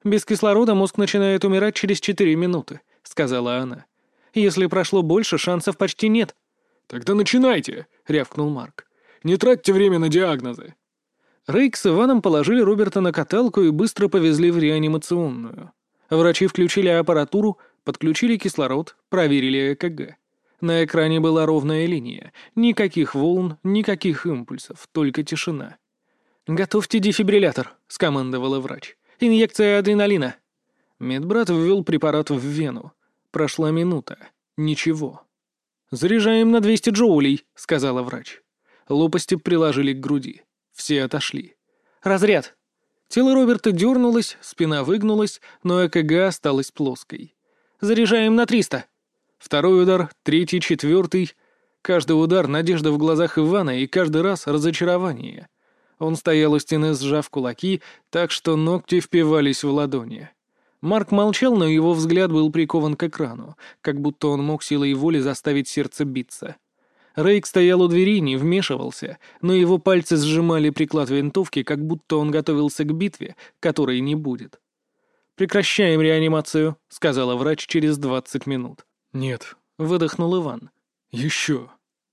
«Без кислорода мозг начинает умирать через 4 минуты», — сказала она. «Если прошло больше, шансов почти нет». «Тогда начинайте», — рявкнул Марк. «Не тратьте время на диагнозы». Рейк с Иваном положили Роберта на каталку и быстро повезли в реанимационную. Врачи включили аппаратуру, подключили кислород, проверили ЭКГ. На экране была ровная линия. Никаких волн, никаких импульсов, только тишина. «Готовьте дефибриллятор», — скомандовала врач. «Инъекция адреналина». Медбрат ввел препарат в вену. Прошла минута. Ничего. «Заряжаем на 200 джоулей», — сказала врач. Лопасти приложили к груди. Все отошли. «Разряд». Тело Роберта дернулось, спина выгнулась, но ЭКГ осталась плоской. «Заряжаем на 300». Второй удар, третий, четвертый. Каждый удар — надежда в глазах Ивана, и каждый раз — разочарование. Он стоял у стены, сжав кулаки, так что ногти впивались в ладони. Марк молчал, но его взгляд был прикован к экрану, как будто он мог силой воли заставить сердце биться. Рейк стоял у двери, не вмешивался, но его пальцы сжимали приклад винтовки, как будто он готовился к битве, которой не будет. «Прекращаем реанимацию», — сказала врач через 20 минут. «Нет», — выдохнул Иван. «Еще».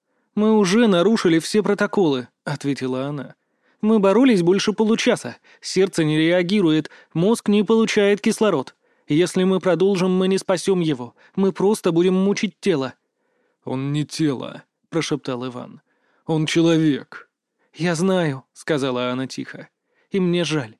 «Мы уже нарушили все протоколы», — ответила она. «Мы боролись больше получаса. Сердце не реагирует, мозг не получает кислород. Если мы продолжим, мы не спасем его. Мы просто будем мучить тело». «Он не тело», — прошептал Иван. «Он человек». «Я знаю», — сказала она тихо. «И мне жаль».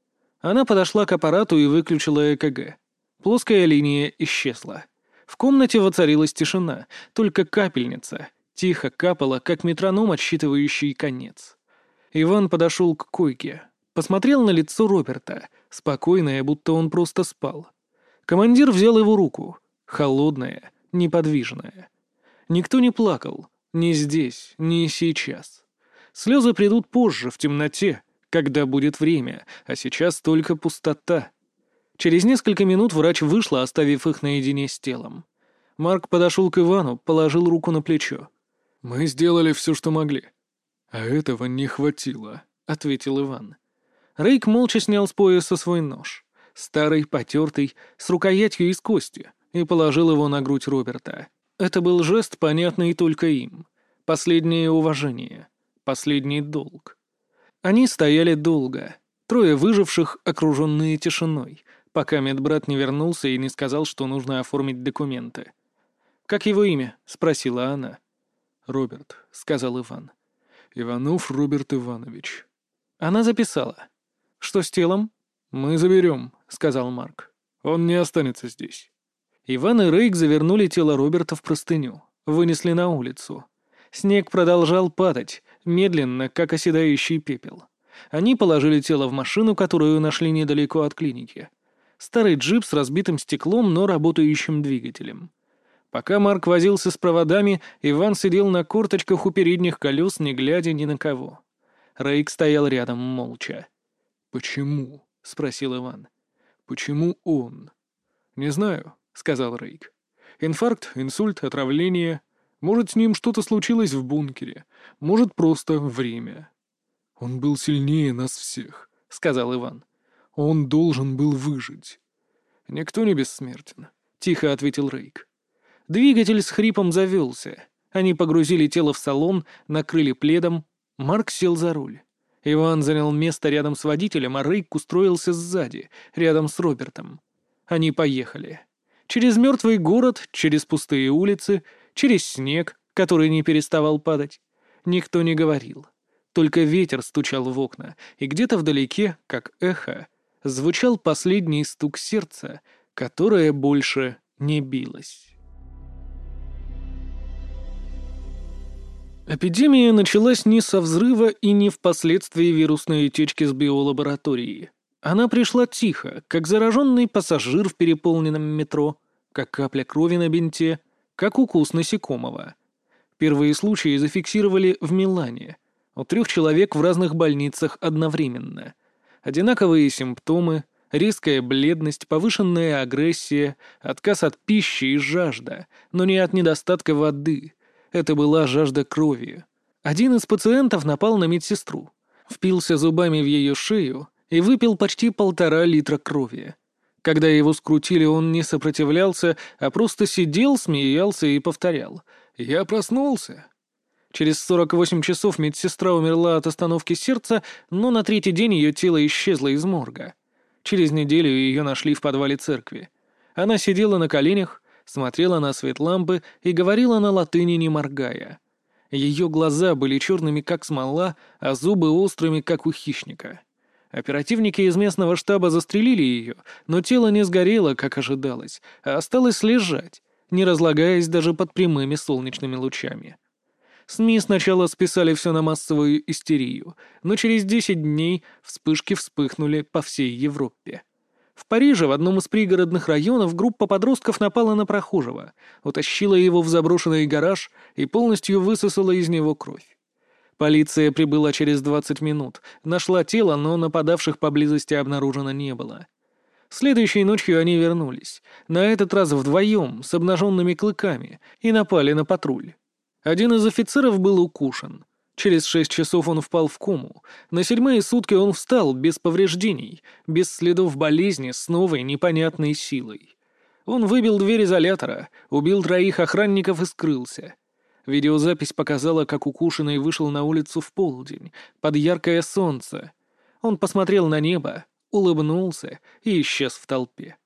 Она подошла к аппарату и выключила ЭКГ. Плоская линия исчезла. В комнате воцарилась тишина, только капельница тихо капала, как метроном, отсчитывающий конец. Иван подошел к койке, посмотрел на лицо Роберта, спокойное, будто он просто спал. Командир взял его руку, холодная, неподвижная. Никто не плакал, ни здесь, ни сейчас. Слезы придут позже, в темноте, когда будет время, а сейчас только пустота. Через несколько минут врач вышла, оставив их наедине с телом. Марк подошел к Ивану, положил руку на плечо. «Мы сделали все, что могли. А этого не хватило», — ответил Иван. Рейк молча снял с пояса свой нож, старый, потертый, с рукоятью из кости, и положил его на грудь Роберта. Это был жест, понятный только им. Последнее уважение, последний долг. Они стояли долго, трое выживших, окруженные тишиной, пока медбрат не вернулся и не сказал, что нужно оформить документы. «Как его имя?» — спросила она. «Роберт», — сказал Иван. «Иванов Роберт Иванович». Она записала. «Что с телом?» «Мы заберем», — сказал Марк. «Он не останется здесь». Иван и Рейк завернули тело Роберта в простыню, вынесли на улицу. Снег продолжал падать, медленно, как оседающий пепел. Они положили тело в машину, которую нашли недалеко от клиники. Старый джип с разбитым стеклом, но работающим двигателем. Пока Марк возился с проводами, Иван сидел на корточках у передних колес, не глядя ни на кого. Рейк стоял рядом молча. «Почему?» — спросил Иван. «Почему он?» «Не знаю», — сказал Рейк. «Инфаркт, инсульт, отравление. Может, с ним что-то случилось в бункере. Может, просто время». «Он был сильнее нас всех», — сказал Иван. «Он должен был выжить». «Никто не бессмертен», — тихо ответил Рейк. Двигатель с хрипом завелся. Они погрузили тело в салон, накрыли пледом. Марк сел за руль. Иван занял место рядом с водителем, а Рейк устроился сзади, рядом с Робертом. Они поехали. Через мертвый город, через пустые улицы, через снег, который не переставал падать. Никто не говорил. Только ветер стучал в окна, и где-то вдалеке, как эхо, звучал последний стук сердца, которое больше не билось. Эпидемия началась не со взрыва и не впоследствии вирусной утечки с биолаборатории. Она пришла тихо, как зараженный пассажир в переполненном метро, как капля крови на бинте, как укус насекомого. Первые случаи зафиксировали в Милане, у 3 человек в разных больницах одновременно. Одинаковые симптомы, резкая бледность, повышенная агрессия, отказ от пищи и жажда, но не от недостатка воды. Это была жажда крови. Один из пациентов напал на медсестру, впился зубами в ее шею и выпил почти 1,5 литра крови. Когда его скрутили, он не сопротивлялся, а просто сидел, смеялся и повторял: «Я проснулся». Через 48 часов медсестра умерла от остановки сердца, но на третий день ее тело исчезло из морга. Через неделю ее нашли в подвале церкви. Она сидела на коленях, смотрела на свет лампы и говорила на латыни, не моргая. Ее глаза были черными, как смола, а зубы острыми, как у хищника. Оперативники из местного штаба застрелили ее, но тело не сгорело, как ожидалось, а осталось лежать, не разлагаясь даже под прямыми солнечными лучами. СМИ сначала списали все на массовую истерию, но через 10 дней вспышки вспыхнули по всей Европе. В Париже в одном из пригородных районов группа подростков напала на прохожего, утащила его в заброшенный гараж и полностью высосала из него кровь. Полиция прибыла через 20 минут, нашла тело, но нападавших поблизости обнаружено не было. Следующей ночью они вернулись, на этот раз вдвоем, с обнаженными клыками, и напали на патруль. Один из офицеров был укушен. Через 6 часов он впал в кому. На 7-е сутки он встал без повреждений, без следов болезни, с новой непонятной силой. Он выбил дверь изолятора, убил 3 охранников и скрылся. Видеозапись показала, как укушенный вышел на улицу в полдень, под яркое солнце. Он посмотрел на небо, улыбнулся и исчез в толпе.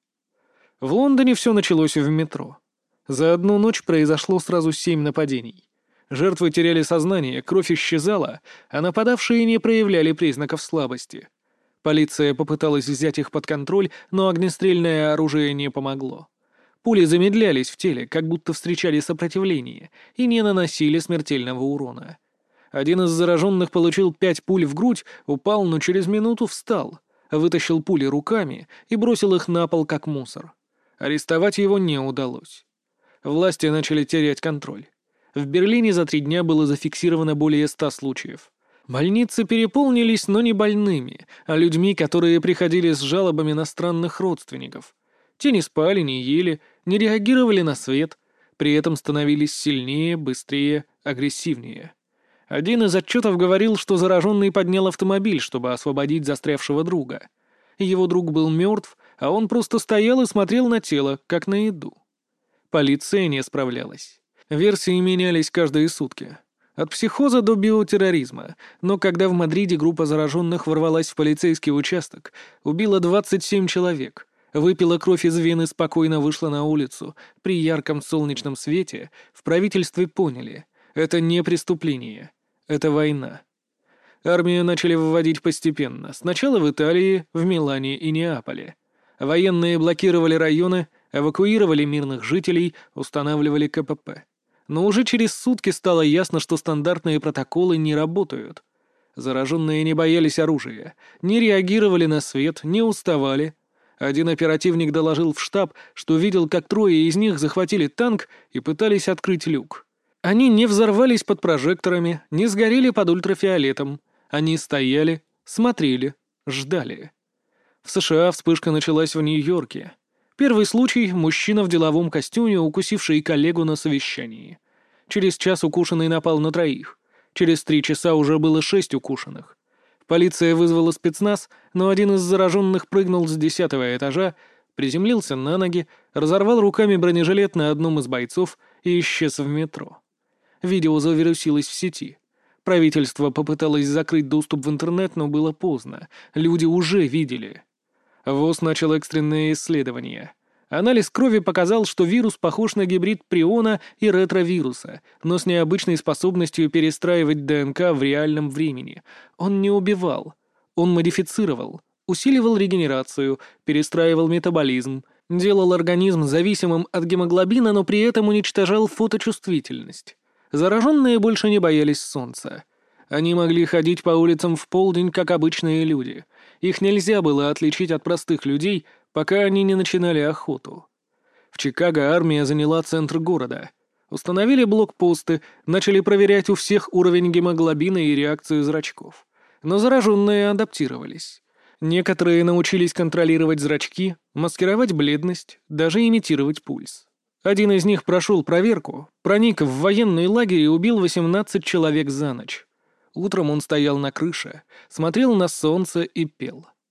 В Лондоне все началось в метро. За одну ночь произошло сразу 7 нападений. Жертвы теряли сознание, кровь исчезала, а нападавшие не проявляли признаков слабости. Полиция попыталась взять их под контроль, но огнестрельное оружие не помогло. Пули замедлялись в теле, как будто встречали сопротивление, и не наносили смертельного урона. Один из зараженных получил 5 пуль в грудь, упал, но через минуту встал, вытащил пули руками и бросил их на пол, как мусор. Арестовать его не удалось. Власти начали терять контроль. В Берлине за 3 дня было зафиксировано более 100 случаев. Больницы переполнились, но не больными, а людьми, которые приходили с жалобами на странных родственников. Те не спали, не ели, не реагировали на свет, при этом становились сильнее, быстрее, агрессивнее. Один из отчетов говорил, что зараженный поднял автомобиль, чтобы освободить застрявшего друга. Его друг был мертв, а он просто стоял и смотрел на тело, как на еду. Полиция не справлялась. Версии менялись каждые сутки. От психоза до биотерроризма, но когда в Мадриде группа зараженных ворвалась в полицейский участок, убила 27 человек, выпила кровь из вены, спокойно вышла на улицу, при ярком солнечном свете, в правительстве поняли — это не преступление, это война. Армию начали вводить постепенно, сначала в Италии, в Милане и Неаполе. Военные блокировали районы, эвакуировали мирных жителей, устанавливали КПП. Но уже через сутки стало ясно, что стандартные протоколы не работают. Зараженные не боялись оружия, не реагировали на свет, не уставали. Один оперативник доложил в штаб, что видел, как 3 из них захватили танк и пытались открыть люк. Они не взорвались под прожекторами, не сгорели под ультрафиолетом. Они стояли, смотрели, ждали. В США вспышка началась в Нью-Йорке. Первый случай — мужчина в деловом костюме, укусивший коллегу на совещании. Через час укушенный напал на 3. Через 3 часа уже было 6 укушенных. Полиция вызвала спецназ, но один из зараженных прыгнул с 10-го этажа, приземлился на ноги, разорвал руками бронежилет на одном из бойцов и исчез в метро. Видео завирусилось в сети. Правительство попыталось закрыть доступ в интернет, но было поздно. Люди уже видели. ВОЗ начал экстренное исследование. Анализ крови показал, что вирус похож на гибрид приона и ретровируса, но с необычной способностью перестраивать ДНК в реальном времени. Он не убивал. Он модифицировал, усиливал регенерацию, перестраивал метаболизм, делал организм зависимым от гемоглобина, но при этом уничтожал фоточувствительность. Зараженные больше не боялись солнца. Они могли ходить по улицам в полдень, как обычные люди. Их нельзя было отличить от простых людей, пока они не начинали охоту. В Чикаго армия заняла центр города. Установили блокпосты, начали проверять у всех уровень гемоглобина и реакцию зрачков. Но зараженные адаптировались. Некоторые научились контролировать зрачки, маскировать бледность, даже имитировать пульс. Один из них прошел проверку, проник в военный лагерь и убил 18 человек за ночь. Утром он стоял на крыше, смотрел на солнце и пел.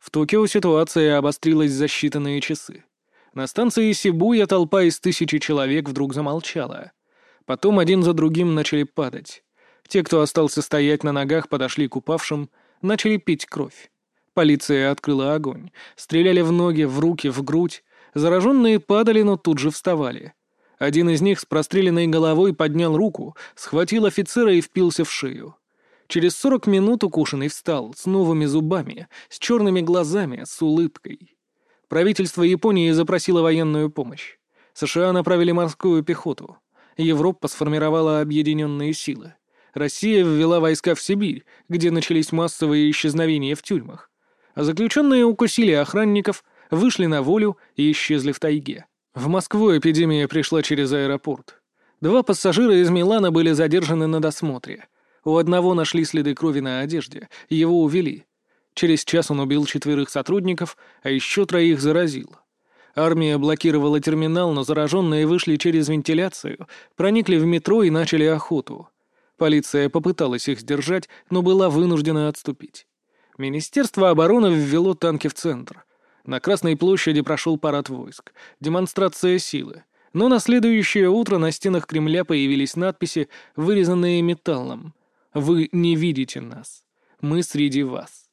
В Токио ситуация обострилась за считанные часы. На станции Сибуя толпа из 1000 человек вдруг замолчала. Потом один за другим начали падать. Те, кто остался стоять на ногах, подошли к упавшим, начали пить кровь. Полиция открыла огонь. Стреляли в ноги, в руки, в грудь. Зараженные падали, но тут же вставали. Один из них с простреленной головой поднял руку, схватил офицера и впился в шею. Через 40 минут укушенный встал, с новыми зубами, с черными глазами, с улыбкой. Правительство Японии запросило военную помощь. США направили морскую пехоту. Европа сформировала объединенные силы. Россия ввела войска в Сибирь, где начались массовые исчезновения в тюрьмах. А заключенные укусили охранников, вышли на волю и исчезли в тайге. В Москву эпидемия пришла через аэропорт. 2 пассажира из Милана были задержаны на досмотре. У одного нашли следы крови на одежде, его увели. Через час он убил 4 сотрудников, а еще 3 заразил. Армия блокировала терминал, но зараженные вышли через вентиляцию, проникли в метро и начали охоту. Полиция попыталась их сдержать, но была вынуждена отступить. Министерство обороны ввело танки в центр. На Красной площади прошел парад войск, демонстрация силы. Но на следующее утро на стенах Кремля появились надписи, вырезанные металлом. «Вы не видите нас. Мы среди вас».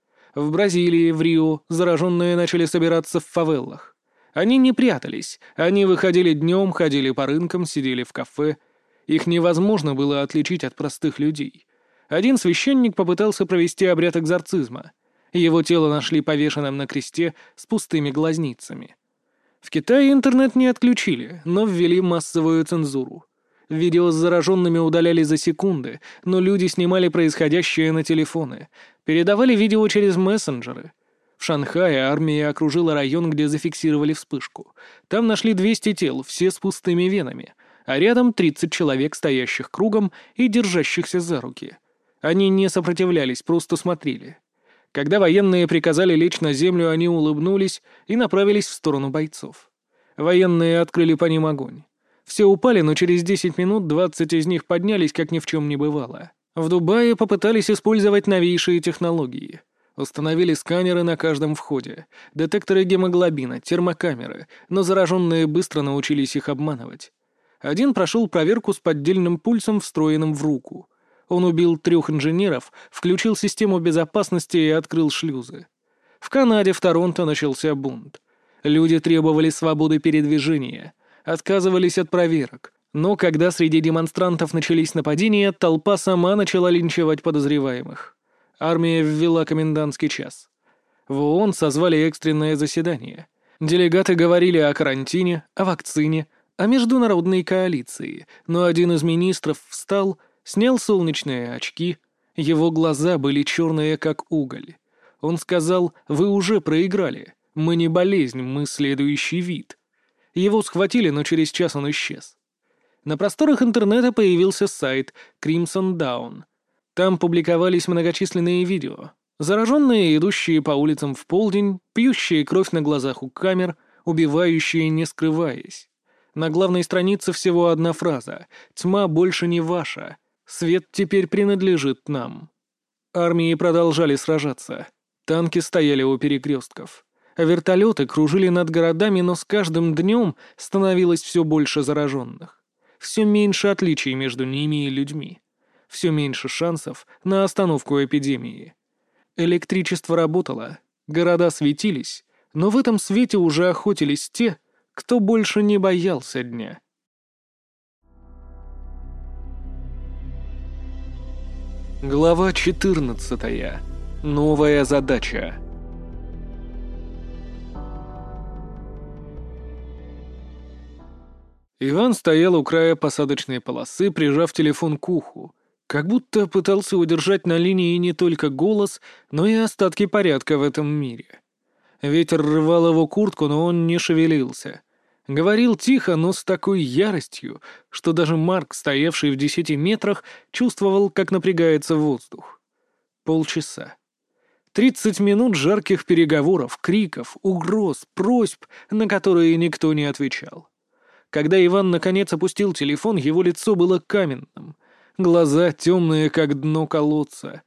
В Бразилии, в Рио зараженные начали собираться в фавелах. Они не прятались, они выходили днем, ходили по рынкам, сидели в кафе. Их невозможно было отличить от простых людей. Один священник попытался провести обряд экзорцизма. Его тело нашли повешенным на кресте с пустыми глазницами. В Китае интернет не отключили, но ввели массовую цензуру. Видео с зараженными удаляли за секунды, но люди снимали происходящее на телефоны, передавали видео через мессенджеры. В Шанхае армия окружила район, где зафиксировали вспышку. Там нашли 200 тел, все с пустыми венами, а рядом 30 человек, стоящих кругом и держащихся за руки. Они не сопротивлялись, просто смотрели. Когда военные приказали лечь на землю, они улыбнулись и направились в сторону бойцов. Военные открыли по ним огонь. Все упали, но через 10 минут 20 из них поднялись, как ни в чем не бывало. В Дубае попытались использовать новейшие технологии. Установили сканеры на каждом входе, детекторы гемоглобина, термокамеры, но зараженные быстро научились их обманывать. Один прошел проверку с поддельным пульсом, встроенным в руку. Он убил 3 инженеров, включил систему безопасности и открыл шлюзы. В Канаде, в Торонто начался бунт. Люди требовали свободы передвижения, отказывались от проверок. Но когда среди демонстрантов начались нападения, толпа сама начала линчевать подозреваемых. Армия ввела комендантский час. В ООН созвали экстренное заседание. Делегаты говорили о карантине, о вакцине, о международной коалиции, но один из министров встал, снял солнечные очки, его глаза были черные, как уголь. Он сказал: «Вы уже проиграли, мы не болезнь, мы следующий вид». Его схватили, но через час он исчез. На просторах интернета появился сайт Crimson Dawn. Там публиковались многочисленные видео. Зараженные, идущие по улицам в полдень, пьющие кровь на глазах у камер, убивающие, не скрываясь. На главной странице всего одна фраза: «Тьма больше не ваша. Свет теперь принадлежит нам». Армии продолжали сражаться. Танки стояли у перекрестков. Вертолеты кружили над городами, но с каждым днем становилось все больше зараженных. Все меньше отличий между ними и людьми. Все меньше шансов на остановку эпидемии. Электричество работало, города светились, но в этом свете уже охотились те, кто больше не боялся дня. Глава 14. Новая задача. Иван стоял у края посадочной полосы, прижав телефон к уху, как будто пытался удержать на линии не только голос, но и остатки порядка в этом мире. Ветер рвал его куртку, но он не шевелился. Говорил тихо, но с такой яростью, что даже Марк, стоявший в 10 метрах, чувствовал, как напрягается воздух. Полчаса. 30 минут жарких переговоров, криков, угроз, просьб, на которые никто не отвечал. Когда Иван наконец опустил телефон, его лицо было каменным, глаза темные, как дно колодца.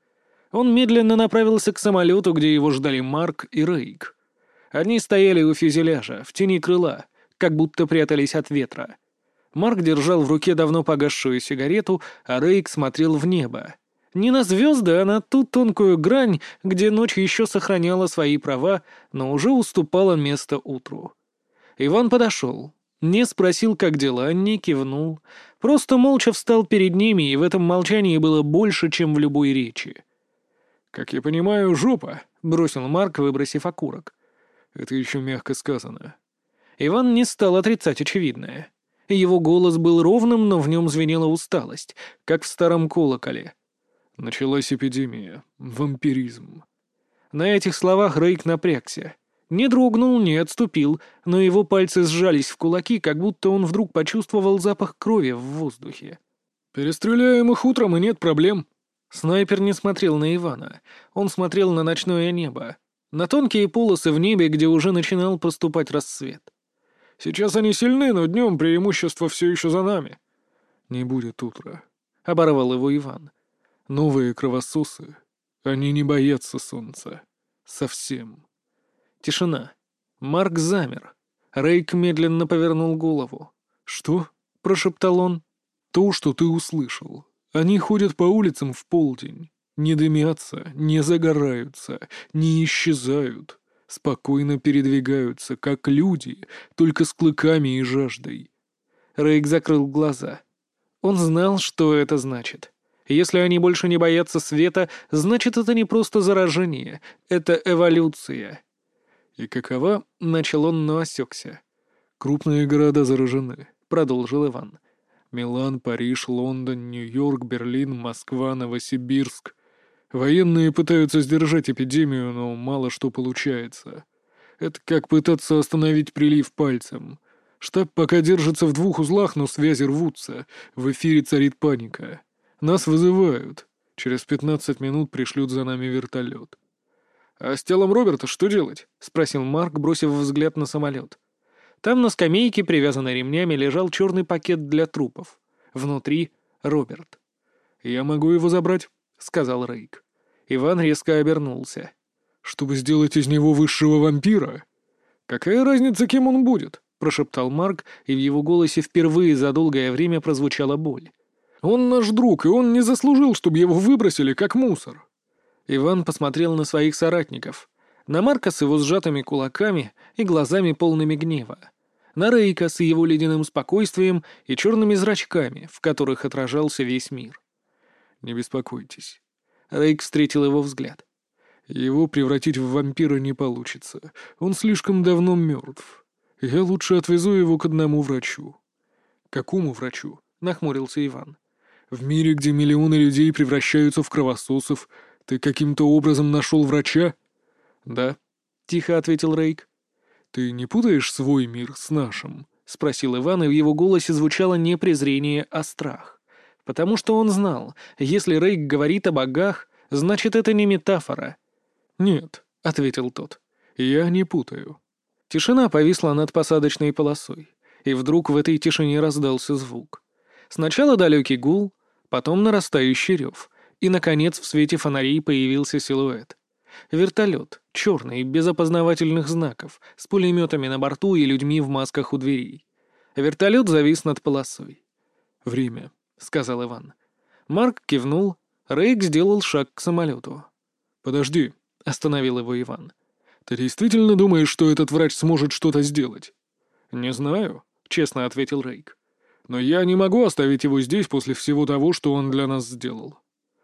Он медленно направился к самолету, где его ждали Марк и Рейк. Они стояли у фюзеляжа, в тени крыла, как будто прятались от ветра. Марк держал в руке давно погасшую сигарету, а Рейк смотрел в небо. Не на звезды, а на ту тонкую грань, где ночь еще сохраняла свои права, но уже уступала место утру. Иван подошел. Не спросил, как дела, не кивнул. Просто молча встал перед ними, и в этом молчании было больше, чем в любой речи. «Как я понимаю, жопа», — бросил Марк, выбросив окурок. «Это еще мягко сказано». Иван не стал отрицать очевидное. Его голос был ровным, но в нем звенела усталость, как в старом колоколе. Началась эпидемия. Вампиризм. На этих словах Рейк напрягся. Не дрогнул, не отступил, но его пальцы сжались в кулаки, как будто он вдруг почувствовал запах крови в воздухе. «Перестреляем их утром, и нет проблем». Снайпер не смотрел на Ивана. Он смотрел на ночное небо. На тонкие полосы в небе, где уже начинал проступать рассвет. «Сейчас они сильны, но днем преимущество все еще за нами». «Не будет утра», — оборвал его Иван. «Новые кровососы. Они не боятся солнца. Совсем». Тишина. Марк замер. Рейк медленно повернул голову. «Что?» — прошептал он. «То, что ты услышал. Они ходят по улицам в полдень. Не дымятся, не загораются, не исчезают. Спокойно передвигаются, как люди, только с клыками и жаждой». Рейк закрыл глаза. Он знал, что это значит. Если они больше не боятся света, значит, это не просто заражение, это эволюция. «И какова?» — начал он, но осекся. «Крупные города заражены», — продолжил Иван. «Милан, Париж, Лондон, Нью-Йорк, Берлин, Москва, Новосибирск. Военные пытаются сдержать эпидемию, но мало что получается. Это как пытаться остановить прилив пальцем. Штаб пока держится в 2 узлах, но связи рвутся. В эфире царит паника. Нас вызывают. Через 15 минут пришлют за нами вертолет». «А с телом Роберта что делать?» — спросил Марк, бросив взгляд на самолет. Там на скамейке, привязанной ремнями, лежал черный пакет для трупов. Внутри — Роберт. «Я могу его забрать», — сказал Рейк. Иван резко обернулся. «Чтобы сделать из него высшего вампира?» «Какая разница, кем он будет?» — прошептал Марк, и в его голосе впервые за долгое время прозвучала боль. «Он наш друг, и он не заслужил, чтобы его выбросили, как мусор». Иван посмотрел на своих соратников. На Марка с его сжатыми кулаками и глазами полными гнева. На Рейка с его ледяным спокойствием и черными зрачками, в которых отражался весь мир. «Не беспокойтесь». Рейк встретил его взгляд. «Его превратить в вампира не получится. Он слишком давно мертв. Я лучше отвезу его к одному врачу». «Какому врачу?» — нахмурился Иван. «В мире, где миллионы людей превращаются в кровососов, ты каким-то образом нашел врача?» «Да», — тихо ответил Рейк. «Ты не путаешь свой мир с нашим?» — спросил Иван, и в его голосе звучало не презрение, а страх. Потому что он знал, если Рейк говорит о богах, значит, это не метафора. «Нет», — ответил тот. «Я не путаю». Тишина повисла над посадочной полосой, и вдруг в этой тишине раздался звук. Сначала далекий гул, потом нарастающий рев, и, наконец, в свете фонарей появился силуэт. Вертолет, черный, без опознавательных знаков, с пулеметами на борту и людьми в масках у дверей. Вертолет завис над полосой. «Время», — сказал Иван. Марк кивнул, Рейк сделал шаг к самолету. «Подожди», — остановил его Иван. «Ты действительно думаешь, что этот врач сможет что-то сделать?» «Не знаю», — честно ответил Рейк. «Но я не могу оставить его здесь после всего того, что он для нас сделал».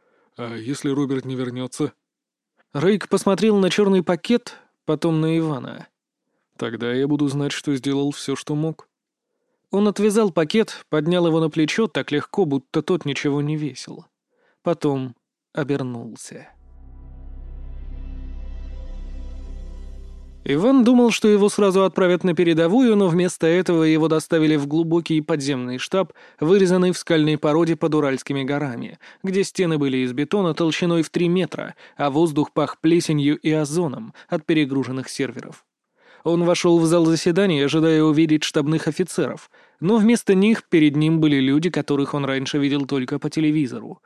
«А если Роберт не вернется?» Рейк посмотрел на черный пакет, потом на Ивана. «Тогда я буду знать, что сделал все, что мог». Он отвязал пакет, поднял его на плечо так легко, будто тот ничего не весил. Потом обернулся. Иван думал, что его сразу отправят на передовую, но вместо этого его доставили в глубокий подземный штаб, вырезанный в скальной породе под Уральскими горами, где стены были из бетона толщиной в 3 метра, а воздух пах плесенью и озоном от перегруженных серверов. Он вошел в зал заседаний, ожидая увидеть штабных офицеров, но вместо них перед ним были люди, которых он раньше видел только по телевизору.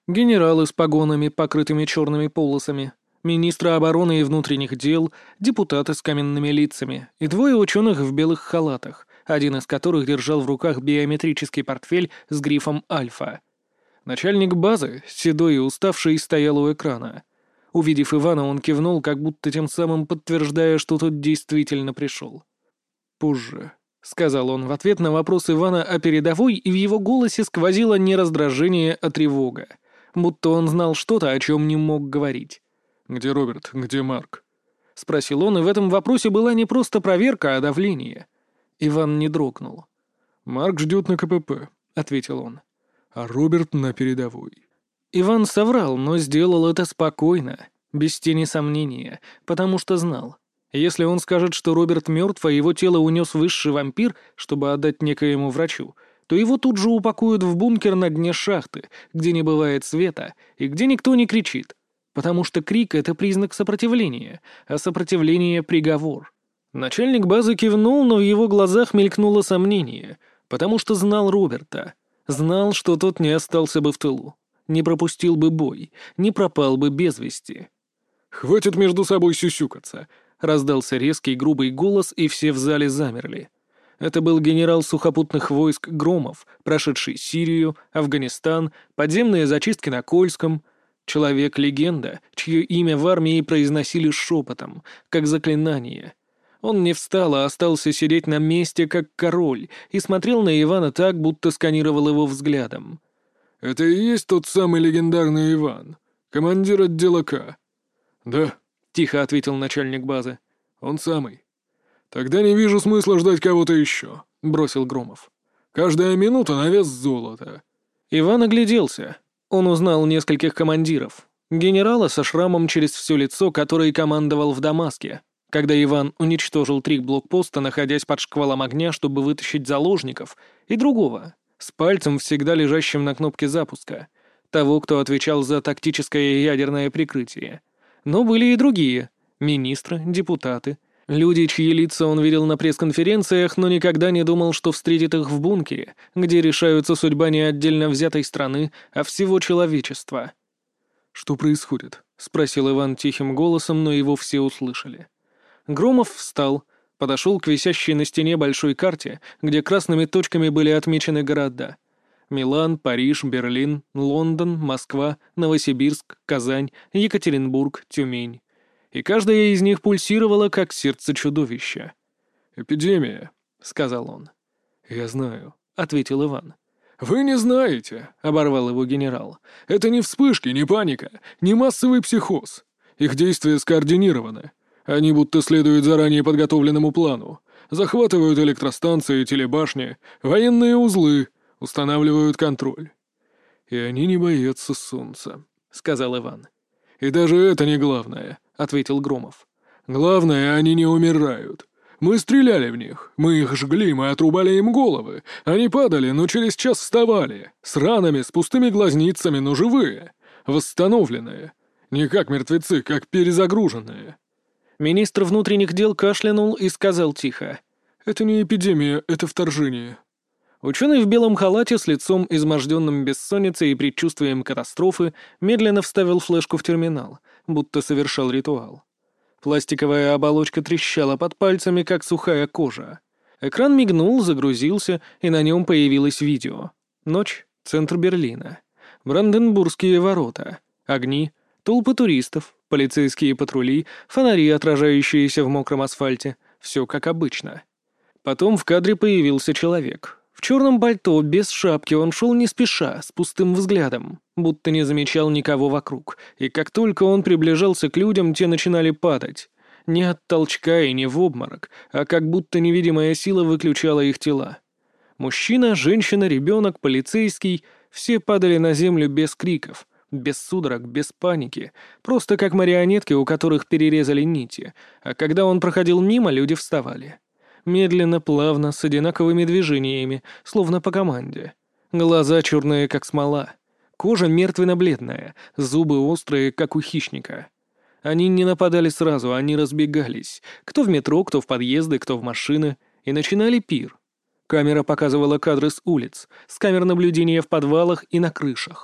Генералы с погонами, покрытыми черными полосами, министры обороны и внутренних дел, депутаты с каменными лицами и двое ученых в белых халатах, один из которых держал в руках биометрический портфель с грифом «Альфа». Начальник базы, седой и уставший, стоял у экрана. Увидев Ивана, он кивнул, как будто тем самым подтверждая, что тот действительно пришел. «Позже», — сказал он в ответ на вопрос Ивана о передовой, и в его голосе сквозило не раздражение, а тревога, будто он знал что-то, о чем не мог говорить. «Где Роберт? Где Марк?» — спросил он, и в этом вопросе была не просто проверка, а давление. Иван не дрогнул. «Марк ждет на КПП», — ответил он. «А Роберт на передовой». Иван соврал, но сделал это спокойно, без тени сомнения, потому что знал. Если он скажет, что Роберт мертв, а его тело унес высший вампир, чтобы отдать некоему врачу, то его тут же упакуют в бункер на дне шахты, где не бывает света и где никто не кричит, потому что крик — это признак сопротивления, а сопротивление — приговор. Начальник базы кивнул, но в его глазах мелькнуло сомнение, потому что знал Роберта, знал, что тот не остался бы в тылу, не пропустил бы бой, не пропал бы без вести. «Хватит между собой сюсюкаться!» — раздался резкий грубый голос, и все в зале замерли. Это был генерал сухопутных войск Громов, прошедший Сирию, Афганистан, подземные зачистки на Кольском. Человек-легенда, чье имя в армии произносили шепотом, как заклинание. Он не встал, а остался сидеть на месте, как король, и смотрел на Ивана так, будто сканировал его взглядом. «Это и есть тот самый легендарный Иван, командир отдела К?» «Да», — тихо ответил начальник базы. «Он самый». «Тогда не вижу смысла ждать кого-то еще», — бросил Громов. «Каждая минута на вес золота». Иван огляделся. Он узнал нескольких командиров. Генерала со шрамом через все лицо, который командовал в Дамаске, когда Иван уничтожил 3 блокпоста, находясь под шквалом огня, чтобы вытащить заложников, и другого, с пальцем, всегда лежащим на кнопке запуска, того, кто отвечал за тактическое ядерное прикрытие. Но были и другие — министры, депутаты, люди, чьи лица он видел на пресс-конференциях, но никогда не думал, что встретит их в бункере, где решаются судьба не отдельно взятой страны, а всего человечества. «Что происходит?» — спросил Иван тихим голосом, но его все услышали. Громов встал, подошел к висящей на стене большой карте, где красными точками были отмечены города. Милан, Париж, Берлин, Лондон, Москва, Новосибирск, Казань, Екатеринбург, Тюмень. И каждая из них пульсировала, как сердце чудовища. «Эпидемия», — сказал он. «Я знаю», — ответил Иван. «Вы не знаете», — оборвал его генерал. «Это не вспышки, не паника, не массовый психоз. Их действия скоординированы. Они будто следуют заранее подготовленному плану. Захватывают электростанции, телебашни, военные узлы, устанавливают контроль. И они не боятся солнца», — сказал Иван. «И даже это не главное», — ответил Громов. «Главное, они не умирают. Мы стреляли в них, мы их жгли, мы отрубали им головы. Они падали, но через час вставали. С ранами, с пустыми глазницами, но живые. Восстановленные. Не как мертвецы, как перезагруженные». Министр внутренних дел кашлянул и сказал тихо. «Это не эпидемия, это вторжение». Ученый в белом халате с лицом, изможденным бессонницей и предчувствием катастрофы, медленно вставил флешку в терминал, будто совершал ритуал. Пластиковая оболочка трещала под пальцами, как сухая кожа. Экран мигнул, загрузился, и на нем появилось видео. Ночь, центр Берлина. Бранденбургские ворота. Огни, толпы туристов, полицейские патрули, фонари, отражающиеся в мокром асфальте. Все как обычно. Потом в кадре появился человек. В черном пальто, без шапки, он шел не спеша, с пустым взглядом, будто не замечал никого вокруг, и как только он приближался к людям, те начинали падать. Не от толчка и не в обморок, а как будто невидимая сила выключала их тела. Мужчина, женщина, ребенок, полицейский — все падали на землю без криков, без судорог, без паники, просто как марионетки, у которых перерезали нити, а когда он проходил мимо, люди вставали. Медленно, плавно, с одинаковыми движениями, словно по команде. Глаза черные, как смола. Кожа мертвенно-бледная, зубы острые, как у хищника. Они не нападали сразу, они разбегались. Кто в метро, кто в подъезды, кто в машины. И начинали пир. Камера показывала кадры с улиц, с камер наблюдения в подвалах и на крышах.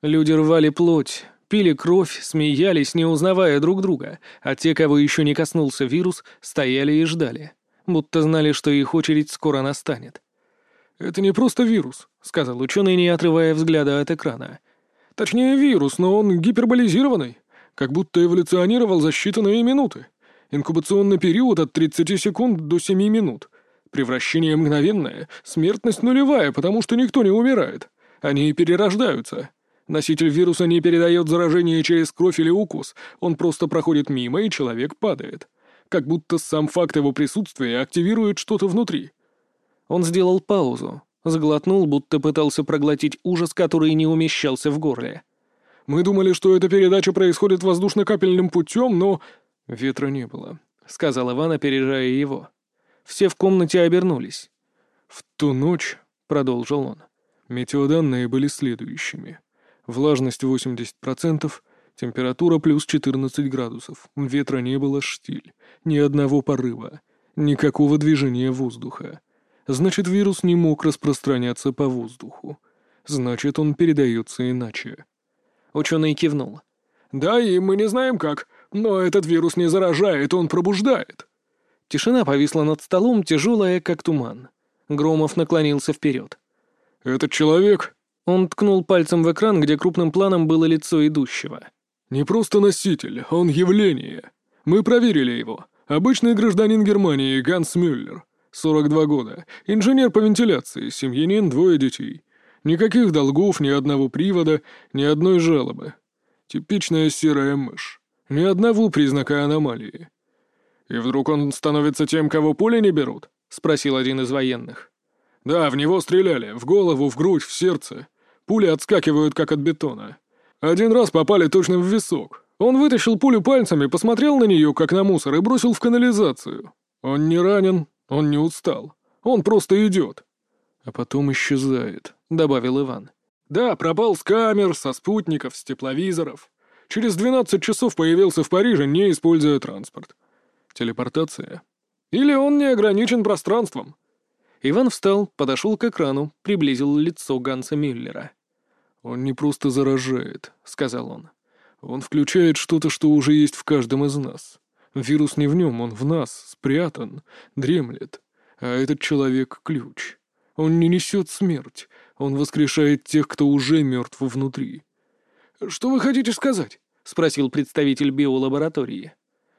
Люди рвали плоть, пили кровь, смеялись, не узнавая друг друга, а те, кого еще не коснулся вирус, стояли и ждали, будто знали, что их очередь скоро настанет. «Это не просто вирус», — сказал ученый, не отрывая взгляда от экрана. «Точнее, вирус, но он гиперболизированный, как будто эволюционировал за считанные минуты. Инкубационный период от 30 секунд до 7 минут. Превращение мгновенное, смертность нулевая, потому что никто не умирает. Они перерождаются. Носитель вируса не передает заражение через кровь или укус, он просто проходит мимо, и человек падает. Как будто сам факт его присутствия активирует что-то внутри». Он сделал паузу, сглотнул, будто пытался проглотить ужас, который не умещался в горле. «Мы думали, что эта передача происходит воздушно-капельным путем, но...» «Ветра не было», — сказал Иван, опережая его. Все в комнате обернулись. «В ту ночь», — продолжил он, — «метеоданные были следующими. Влажность 80%, температура плюс 14 градусов, ветра не было, штиль, ни одного порыва, никакого движения воздуха. Значит, вирус не мог распространяться по воздуху. Значит, он передается иначе». Ученый кивнул. «Да, и мы не знаем как, но этот вирус не заражает, он пробуждает». Тишина повисла над столом, тяжелая, как туман. Громов наклонился вперед. «Этот человек...» Он ткнул пальцем в экран, где крупным планом было лицо идущего. «Не просто носитель, он явление. Мы проверили его. Обычный гражданин Германии Ганс Мюллер. 42 года. Инженер по вентиляции, семьянин, 2 детей. Никаких долгов, ни одного привода, ни одной жалобы. Типичная серая мышь. Ни одного признака аномалии». «И вдруг он становится тем, кого пули не берут?» — спросил один из военных. «Да, в него стреляли. В голову, в грудь, в сердце. Пули отскакивают, как от бетона. Один раз попали точно в висок. Он вытащил пулю пальцами, посмотрел на нее, как на мусор, и бросил в канализацию. Он не ранен, он не устал. Он просто идет». «А потом исчезает», — добавил Иван. «Да, пропал с камер, со спутников, с тепловизоров. Через 12 часов появился в Париже, не используя транспорт. Телепортация. Или он не ограничен пространством». Иван встал, подошел к экрану, приблизил лицо Ганса Мюллера. «Он не просто заражает», — сказал он. «Он включает что-то, что уже есть в каждом из нас. Вирус не в нем, он в нас, спрятан, дремлет. А этот человек — ключ. Он не несет смерть, он воскрешает тех, кто уже мертв внутри». «Что вы хотите сказать?» — спросил представитель биолаборатории.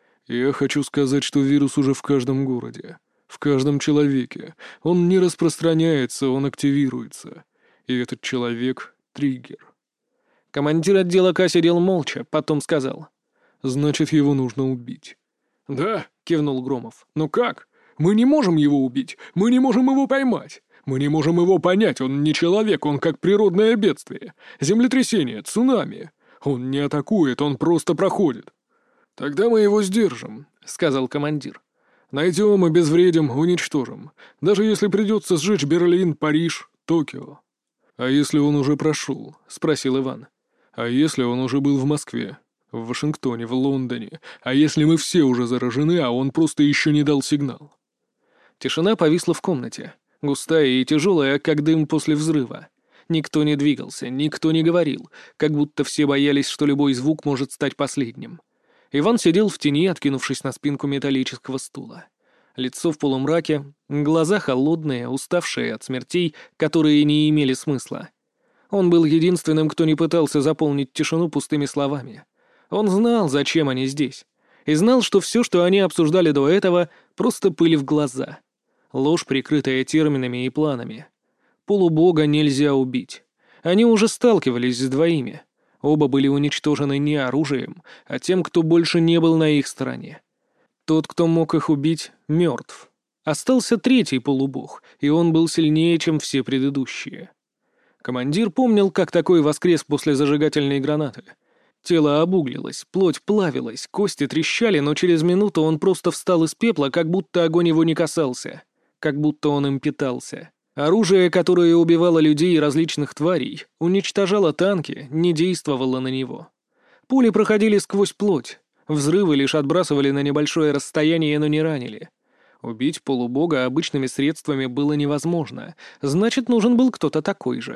«Я хочу сказать, что вирус уже в каждом городе, в каждом человеке. Он не распространяется, он активируется. И этот человек — триггер». Командир отдела К сидел молча, потом сказал. «Значит, его нужно убить». «Да», — кивнул Громов. «Но как? Мы не можем его убить, мы не можем его поймать. Мы не можем его понять, он не человек, он как природное бедствие. Землетрясение, цунами. Он не атакует, он просто проходит». «Тогда мы его сдержим», — сказал командир. «Найдем и безвредим, уничтожим. Даже если придется сжечь Берлин, Париж, Токио». «А если он уже прошел?» — спросил Иван. «А если он уже был в Москве, в Вашингтоне, в Лондоне? А если мы все уже заражены, а он просто еще не дал сигнал?» Тишина повисла в комнате, густая и тяжелая, как дым после взрыва. Никто не двигался, никто не говорил, как будто все боялись, что любой звук может стать последним. Иван сидел в тени, откинувшись на спинку металлического стула. Лицо в полумраке, глаза холодные, уставшие от смертей, которые не имели смысла. Он был единственным, кто не пытался заполнить тишину пустыми словами. Он знал, зачем они здесь. И знал, что все, что они обсуждали до этого, просто пыль в глаза. Ложь, прикрытая терминами и планами. Полубога нельзя убить. Они уже сталкивались с двоими. Оба были уничтожены не оружием, а тем, кто больше не был на их стороне. Тот, кто мог их убить, мертв. Остался третий полубог, и он был сильнее, чем все предыдущие. Командир помнил, как такой воскрес после зажигательной гранаты. Тело обуглилось, плоть плавилась, кости трещали, но через минуту он просто встал из пепла, как будто огонь его не касался, как будто он им питался. Оружие, которое убивало людей и различных тварей, уничтожало танки, не действовало на него. Пули проходили сквозь плоть, взрывы лишь отбрасывали на небольшое расстояние, но не ранили. Убить полубога обычными средствами было невозможно, значит, нужен был кто-то такой же.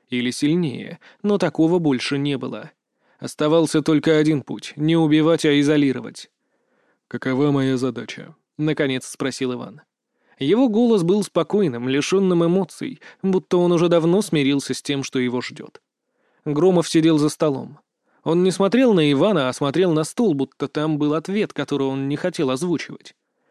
Или сильнее, но такого больше не было. Оставался только один путь — не убивать, а изолировать. «Какова моя задача?» — наконец спросил Иван. Его голос был спокойным, лишенным эмоций, будто он уже давно смирился с тем, что его ждет. Громов сидел за столом. Он не смотрел на Ивана, а смотрел на стол, будто там был ответ, который он не хотел озвучивать.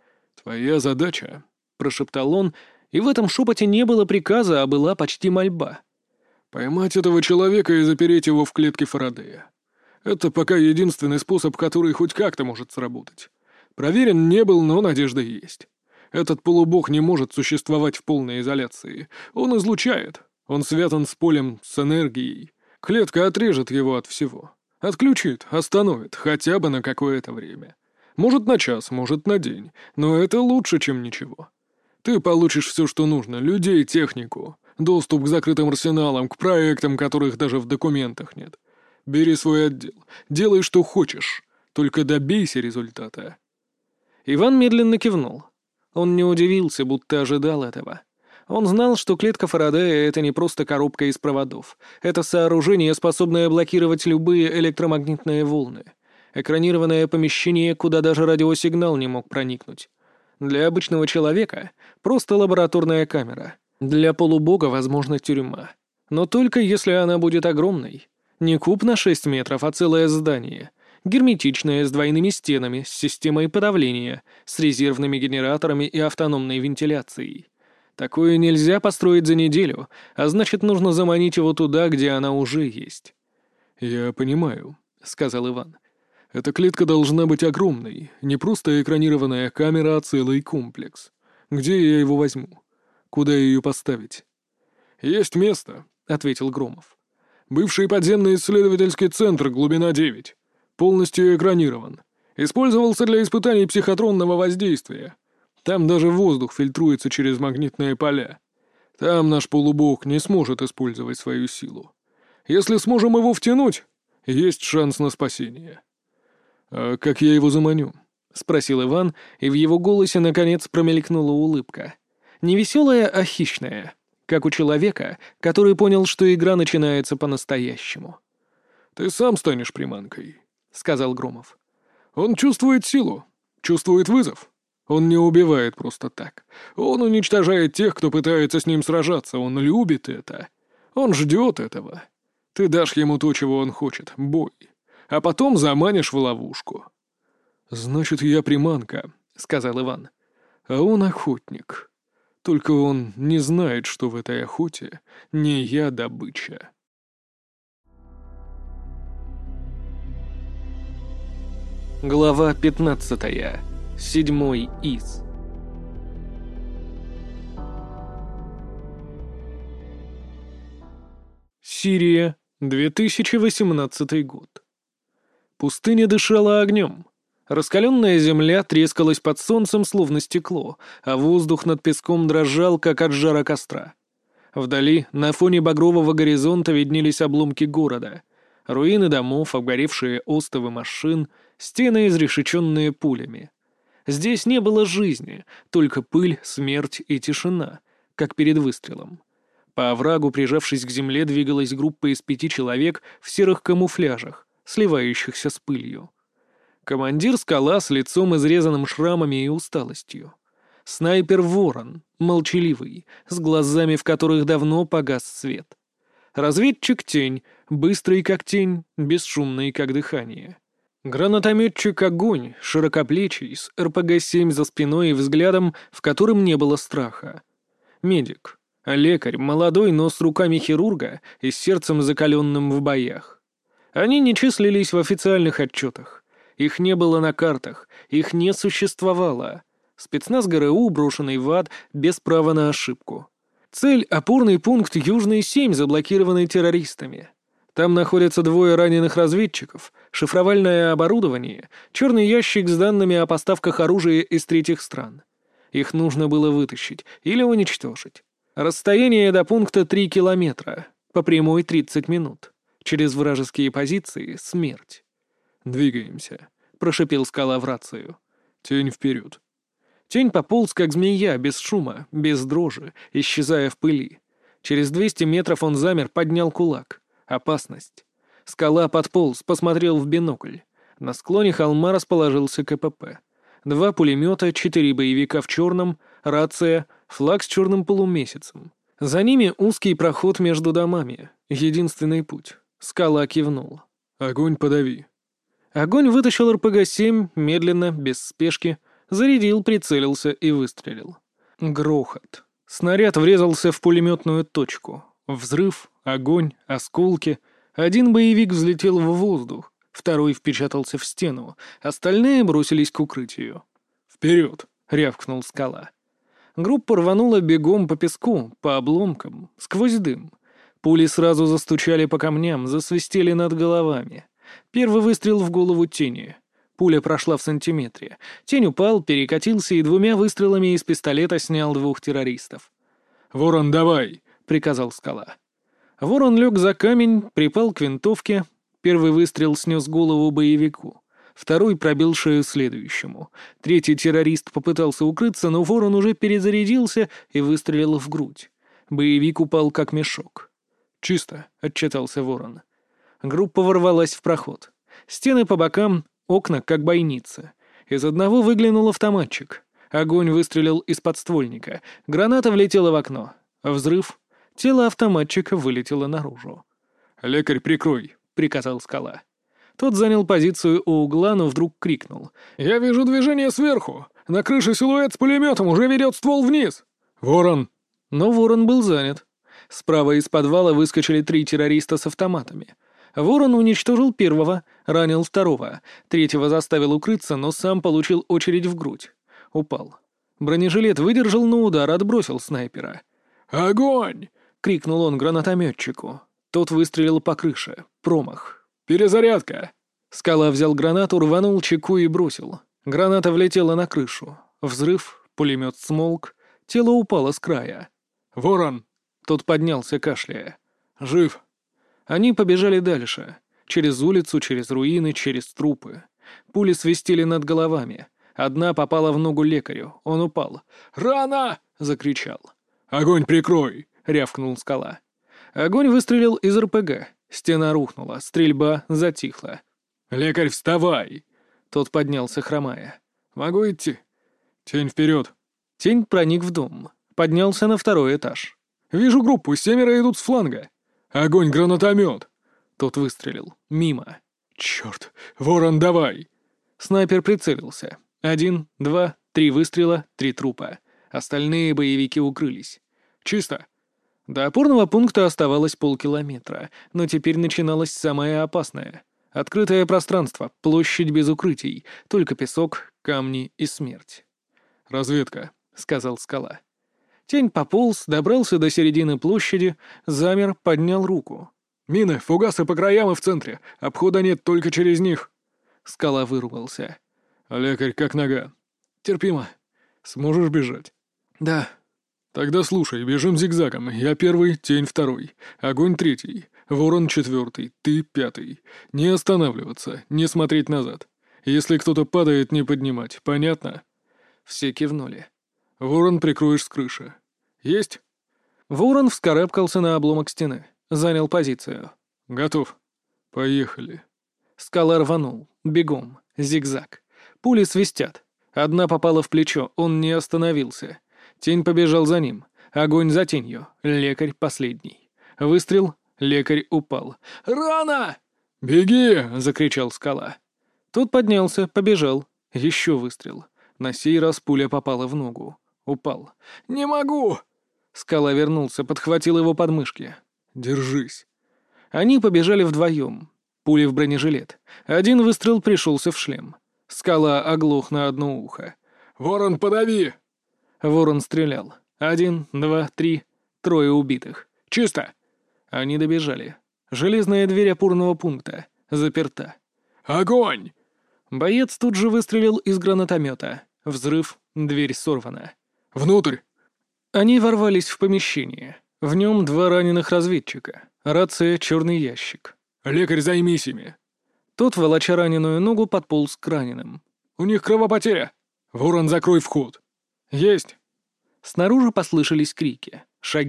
«Твоя задача», — прошептал он, и в этом шепоте не было приказа, а была почти мольба. «Поймать этого человека и запереть его в клетке Фарадея. Это пока единственный способ, который хоть как-то может сработать. Проверен не был, но надежда есть. Этот полубог не может существовать в полной изоляции. Он излучает. Он связан с полем, с энергией. Клетка отрежет его от всего. Отключит, остановит, хотя бы на какое-то время. Может, на час, может, на день. Но это лучше, чем ничего. Ты получишь все, что нужно. Людей, технику. Доступ к закрытым арсеналам, к проектам, которых даже в документах нет. Бери свой отдел. Делай, что хочешь. Только добейся результата». Иван медленно кивнул. Он не удивился, будто ожидал этого. Он знал, что клетка Фарадея — это не просто коробка из проводов. Это сооружение, способное блокировать любые электромагнитные волны. Экранированное помещение, куда даже радиосигнал не мог проникнуть. Для обычного человека — просто лабораторная камера. Для полубога, возможно, тюрьма. Но только если она будет огромной. Не куб на 6 метров, а целое здание. Герметичное, с двойными стенами, с системой подавления, с резервными генераторами и автономной вентиляцией. Такое нельзя построить за неделю, а значит, нужно заманить его туда, где она уже есть. «Я понимаю», — сказал Иван. «Эта клетка должна быть огромной, не просто экранированная камера, а целый комплекс. Где я его возьму? Куда ее поставить?» «Есть место», — ответил Громов. «Бывший подземный исследовательский центр, глубина 9. Полностью экранирован. Использовался для испытаний психотронного воздействия. Там даже воздух фильтруется через магнитные поля. Там наш полубог не сможет использовать свою силу. Если сможем его втянуть, есть шанс на спасение». «А как я его заманю?» — спросил Иван, и в его голосе наконец промелькнула улыбка. Не веселая, а хищная, как у человека, который понял, что игра начинается по-настоящему. «Ты сам станешь приманкой», — сказал Громов. «Он чувствует силу, чувствует вызов. Он не убивает просто так. Он уничтожает тех, кто пытается с ним сражаться. Он любит это. Он ждет этого. Ты дашь ему то, чего он хочет — бой. А потом заманишь в ловушку». «Значит, я приманка», — сказал Иван. «А он охотник. Только он не знает, что в этой охоте не я добыча». Глава 15. 7 из. Сирия, 2018 год. Пустыня дышала огнем. Раскаленная земля трескалась под солнцем, словно стекло, а воздух над песком дрожал, как от жара костра. Вдали, на фоне багрового горизонта, виднелись обломки города. Руины домов, обгоревшие остовы машин, стены, изрешеченные пулями. Здесь не было жизни, только пыль, смерть и тишина, как перед выстрелом. По оврагу, прижавшись к земле, двигалась группа из 5 человек в серых камуфляжах, сливающихся с пылью. Командир — скала с лицом, изрезанным шрамами и усталостью. Снайпер — ворон, молчаливый, с глазами, в которых давно погас свет. Разведчик — тень, быстрый как тень, бесшумный как дыхание. Гранатометчик — огонь, широкоплечий, с РПГ-7 за спиной и взглядом, в котором не было страха. Медик — лекарь, молодой, но с руками хирурга и с сердцем, закаленным в боях. Они не числились в официальных отчетах. Их не было на картах, их не существовало. Спецназ ГРУ, брошенный в ад, без права на ошибку. Цель — опорный пункт Южный 7, заблокированный террористами. Там находятся 2 раненых разведчиков, шифровальное оборудование, черный ящик с данными о поставках оружия из 3 стран. Их нужно было вытащить или уничтожить. Расстояние до пункта 3 километра, по прямой 30 минут. Через вражеские позиции — смерть. «Двигаемся», — прошипел скала в рацию. «Тень вперед». Тень пополз, как змея, без шума, без дрожи, исчезая в пыли. Через 200 метров он замер, поднял кулак. Опасность. Скала подполз, посмотрел в бинокль. На склоне холма расположился КПП. 2 пулемета, 4 боевика в черном, рация, флаг с черным полумесяцем. За ними узкий проход между домами. Единственный путь. Скала кивнул. «Огонь подави». Огонь вытащил РПГ-7, медленно, без спешки, зарядил, прицелился и выстрелил. Грохот. Снаряд врезался в пулеметную точку. Взрыв, огонь, осколки. Один боевик взлетел в воздух, второй впечатался в стену, остальные бросились к укрытию. «Вперед!» — рявкнул Скала. Группа рванула бегом по песку, по обломкам, сквозь дым. Пули сразу застучали по камням, засвистели над головами. Первый выстрел в голову Тени. Пуля прошла в сантиметре. Тень упал, перекатился и 2 выстрелами из пистолета снял 2 террористов. «Ворон, давай!» — приказал Скала. Ворон лег за камень, припал к винтовке. Первый выстрел снес голову боевику. Второй пробил шею следующему. Третий террорист попытался укрыться, но Ворон уже перезарядился и выстрелил в грудь. Боевик упал как мешок. «Чисто», — отчитался Ворон. Группа ворвалась в проход. Стены по бокам, окна как бойницы. Из одного выглянул автоматчик. Огонь выстрелил из подствольника. Граната влетела в окно. Взрыв. Тело автоматчика вылетело наружу. «Лекарь, прикрой», — приказал Скала. Тот занял позицию у угла, но вдруг крикнул. «Я вижу движение сверху! На крыше силуэт с пулеметом уже ведет ствол вниз! Ворон!» Но Ворон был занят. Справа из подвала выскочили 3 террориста с автоматами. Ворон уничтожил первого, ранил второго, третьего заставил укрыться, но сам получил очередь в грудь. Упал. Бронежилет выдержал, но удар отбросил снайпера. «Огонь!» — крикнул он гранатометчику. Тот выстрелил по крыше. Промах. «Перезарядка!» Скала взял гранату, рванул чеку и бросил. Граната влетела на крышу. Взрыв, пулемет смолк, тело упало с края. «Ворон!» Тот поднялся, кашляя. «Жив!» Они побежали дальше. Через улицу, через руины, через трупы. Пули свистели над головами. Одна попала в ногу лекарю. Он упал. «Рано!» — закричал. «Огонь прикрой!» — рявкнул Скала. Огонь выстрелил из РПГ. Стена рухнула, стрельба затихла. «Лекарь, вставай!» Тот поднялся, хромая. «Могу идти?» «Тень вперед!» Тень проник в дом. Поднялся на 2-й этаж. «Вижу группу, 7 идут с фланга!» «Огонь, гранатомет!» Тот выстрелил. Мимо. «Черт! Ворон, давай!» Снайпер прицелился. 1, 2, 3 выстрела, 3 трупа. Остальные боевики укрылись. «Чисто!» До опорного пункта оставалось полкилометра, но теперь начиналось самое опасное. Открытое пространство, площадь без укрытий, только песок, камни и смерть. «Разведка», — сказал Скала. Тень пополз, добрался до середины площади, замер, поднял руку. «Мины, фугасы по краям и в центре. Обхода нет, только через них». Скала выругался. «Лекарь, как нога?» «Терпимо. Сможешь бежать?» «Да». «Тогда слушай, бежим зигзагом. Я первый, тень второй. Огонь третий. Ворон четвертый. Ты пятый. Не останавливаться, не смотреть назад. Если кто-то падает, не поднимать. Понятно?» Все кивнули. «Ворон прикроешь с крыши». «Есть?» Ворон вскарабкался на обломок стены. Занял позицию. «Готов. Поехали». Скала рванул. Бегом. Зигзаг. Пули свистят. Одна попала в плечо. Он не остановился. Тень побежал за ним. Огонь за тенью. Лекарь последний. Выстрел. Лекарь упал. «Рано!» «Беги!» — закричал Скала. Тот поднялся, побежал. Еще выстрел. На сей раз пуля попала в ногу. Упал. «Не могу!» Скала вернулся, подхватил его подмышки. «Держись». Они побежали вдвоем. Пули в бронежилет. Один выстрел пришелся в шлем. Скала оглох на одно ухо. «Ворон, подави!» Ворон стрелял. 1, 2, 3. 3 убитых. «Чисто!» Они добежали. Железная дверь опорного пункта. Заперта. «Огонь!» Боец тут же выстрелил из гранатомета. Взрыв. Дверь сорвана. «Внутрь!» Они ворвались в помещение. В нем 2 раненых разведчика. Рация, черный ящик. «Лекарь, займись ими!» Тот, волоча раненую ногу, подполз к раненым. «У них кровопотеря! Ворон, закрой вход!» «Есть!» Снаружи послышались крики, шаги,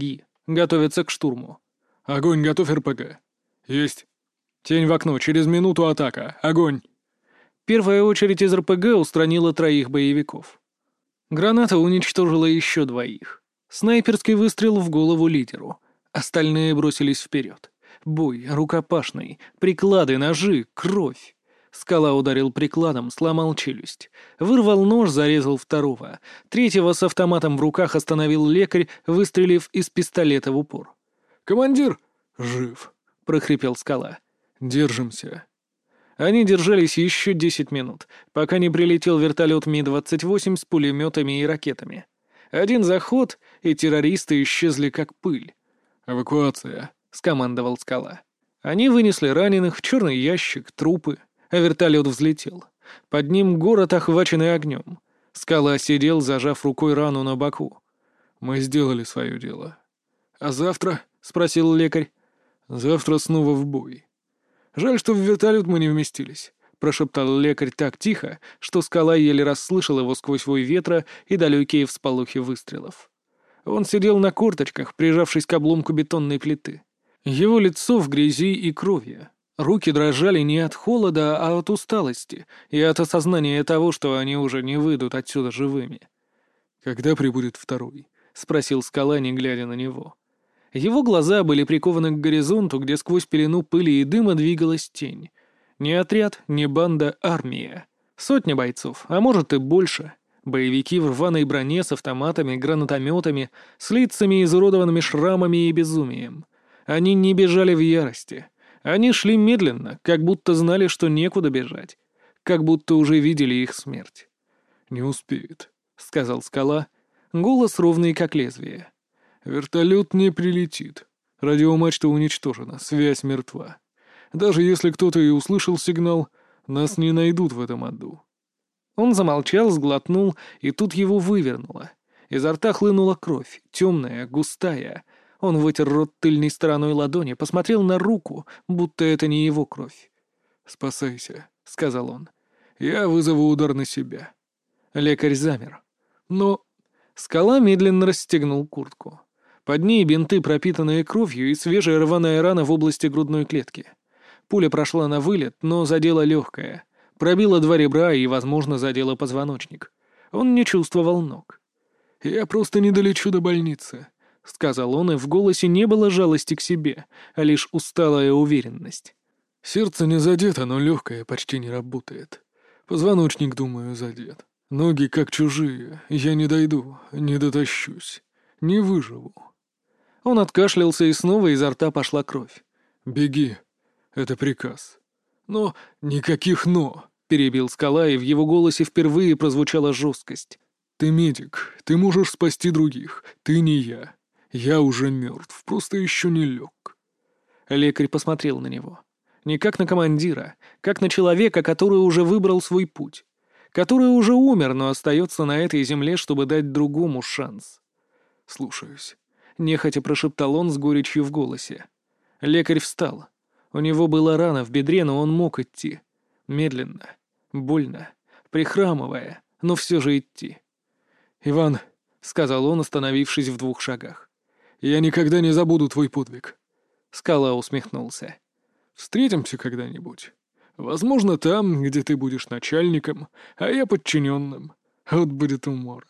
Готовится к штурму. Огонь, готовь РПГ. Есть. Тень в окно, через минуту атака. Огонь. Первая очередь из РПГ устранила 3 боевиков. Граната уничтожила еще 2. Снайперский выстрел в голову лидеру. Остальные бросились вперед. Бой, рукопашный, приклады, ножи, кровь. Скала ударил прикладом, сломал челюсть. Вырвал нож, зарезал 2. 3 с автоматом в руках остановил лекарь, выстрелив из пистолета в упор. «Командир!» «Жив!» — прохрипел Скала. «Держимся!» Они держались еще 10 минут, пока не прилетел вертолет Ми-28 с пулеметами и ракетами. Один заход, и террористы исчезли как пыль. «Эвакуация!» — скомандовал Скала. Они вынесли раненых в черный ящик, трупы, а вертолет взлетел. Под ним город, охваченный огнем. Скала сидел, зажав рукой рану на боку. «Мы сделали свое дело. «А завтра?» — спросил лекарь. «Завтра снова в бой. «Жаль, что в вертолет мы не вместились», — прошептал лекарь так тихо, что Скала еле расслышал его сквозь вой ветра и далекие всполохи выстрелов. Он сидел на корточках, прижавшись к обломку бетонной плиты. Его лицо в грязи и крови. Руки дрожали не от холода, а от усталости и от осознания того, что они уже не выйдут отсюда живыми. «Когда прибудет второй?» — спросил Скала, не глядя на него. Его глаза были прикованы к горизонту, где сквозь пелену пыли и дыма двигалась тень. Не отряд, не банда, армия. 100 бойцов, а может и больше. Боевики в рваной броне с автоматами, гранатометами, с лицами, изуродованными шрамами и безумием. Они не бежали в ярости. Они шли медленно, как будто знали, что некуда бежать. Как будто уже видели их смерть. «Не успеет», — сказал Скала. Голос ровный, как лезвие. «Вертолет не прилетит. Радиомачта уничтожена, связь мертва. Даже если кто-то и услышал сигнал, нас не найдут в этом аду». Он замолчал, сглотнул, и тут его вывернуло. Изо рта хлынула кровь, темная, густая. Он вытер рот тыльной стороной ладони, посмотрел на руку, будто это не его кровь. «Спасайся», — сказал он. «Я вызову удар на себя». Лекарь замер. Но Скала медленно расстегнул куртку. Под ней бинты, пропитанные кровью, и свежая рваная рана в области грудной клетки. Пуля прошла на вылет, но задела легкое. Пробила 2 ребра и, возможно, задела позвоночник. Он не чувствовал ног. «Я просто не долечу до больницы», — сказал он, и в голосе не было жалости к себе, а лишь усталая уверенность. «Сердце не задето, но легкое почти не работает. Позвоночник, думаю, задет. Ноги как чужие. Я не дойду, не дотащусь. Не выживу». Он откашлялся, и снова изо рта пошла кровь. «Беги. Это приказ». «Но никаких «но», — перебил Скала, и в его голосе впервые прозвучала жесткость. «Ты медик, ты можешь спасти других. Ты не я. Я уже мертв, просто еще не лег». Лекарь посмотрел на него. Не как на командира, как на человека, который уже выбрал свой путь. Который уже умер, но остается на этой земле, чтобы дать другому шанс. «Слушаюсь», — нехотя прошептал он с горечью в голосе. Лекарь встал. У него была рана в бедре, но он мог идти. Медленно, больно, прихрамывая, но все же идти. «Иван», — сказал он, остановившись в 2 шагах. — «я никогда не забуду твой подвиг». Скала усмехнулся. «Встретимся когда-нибудь. Возможно, там, где ты будешь начальником, а я подчиненным. Вот будет умора».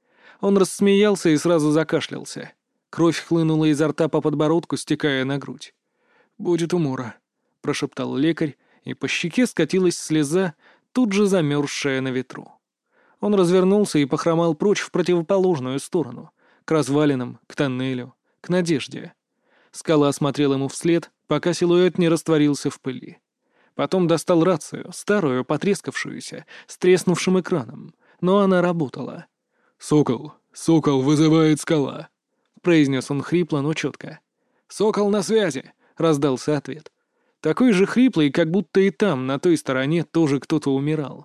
Он рассмеялся и сразу закашлялся. Кровь хлынула изо рта по подбородку, стекая на грудь. «Будет умора», — прошептал лекарь, и по щеке скатилась слеза, тут же замерзшая на ветру. Он развернулся и похромал прочь в противоположную сторону, к развалинам, к тоннелю, к надежде. Скала смотрел ему вслед, пока силуэт не растворился в пыли. Потом достал рацию, старую, потрескавшуюся, с треснувшим экраном, но она работала. «Сокол, Сокол вызывает Скала», — произнес он хрипло, но четко. «Сокол на связи», — раздался ответ. Такой же хриплый, как будто и там, на той стороне, тоже кто-то умирал.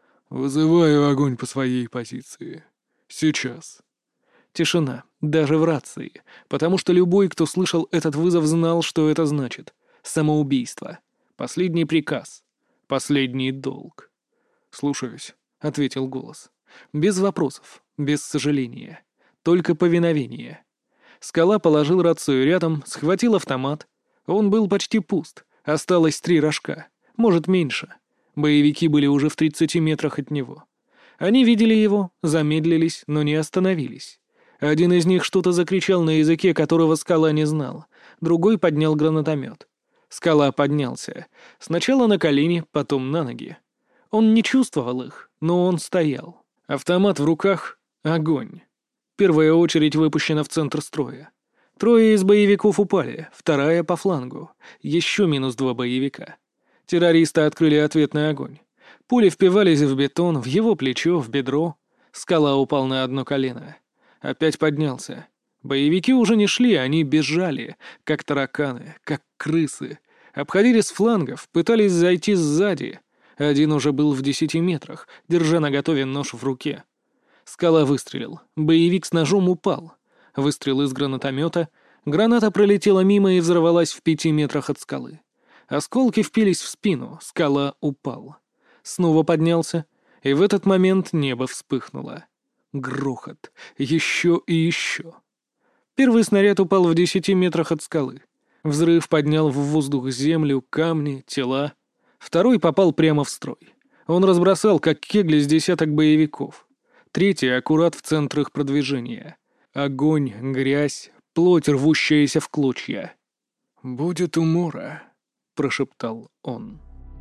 «Вызываю огонь по своей позиции. Сейчас». Тишина, даже в рации, потому что любой, кто слышал этот вызов, знал, что это значит. Самоубийство. Последний приказ. Последний долг. «Слушаюсь», — ответил голос. Без вопросов, без сожаления. Только повиновение. Скала положил рацию рядом, схватил автомат. Он был почти пуст. Осталось 3 рожка. Может, меньше. Боевики были уже в 30 метрах от него. Они видели его, замедлились, но не остановились. Один из них что-то закричал на языке, которого Скала не знал. Другой поднял гранатомет. Скала поднялся. Сначала на колени, потом на ноги. Он не чувствовал их, но он стоял. Автомат в руках — огонь. Первая очередь выпущена в центр строя. 3 из боевиков упали, 2 по флангу. Еще минус 2 боевика. Террористы открыли ответный огонь. Пули впивались в бетон, в его плечо, в бедро. Скала упал на одно колено. Опять поднялся. Боевики уже не шли, они бежали, как тараканы, как крысы. Обходили с флангов, пытались зайти сзади. Один уже был в 10 метрах, держа наготове нож в руке. Скала выстрелил. Боевик с ножом упал. Выстрел из гранатомета. Граната пролетела мимо и взорвалась в 5 метрах от скалы. Осколки впились в спину. Скала упал. Снова поднялся, и в этот момент небо вспыхнуло. Грохот. Еще и еще. Первый снаряд упал в 10 метрах от скалы. Взрыв поднял в воздух землю, камни, тела. Второй попал прямо в строй. Он разбросал, как кегли, с десяток боевиков. Третий аккурат в центр их продвижения. Огонь, грязь, плоть, рвущаяся в клочья. «Будет умора», — прошептал он.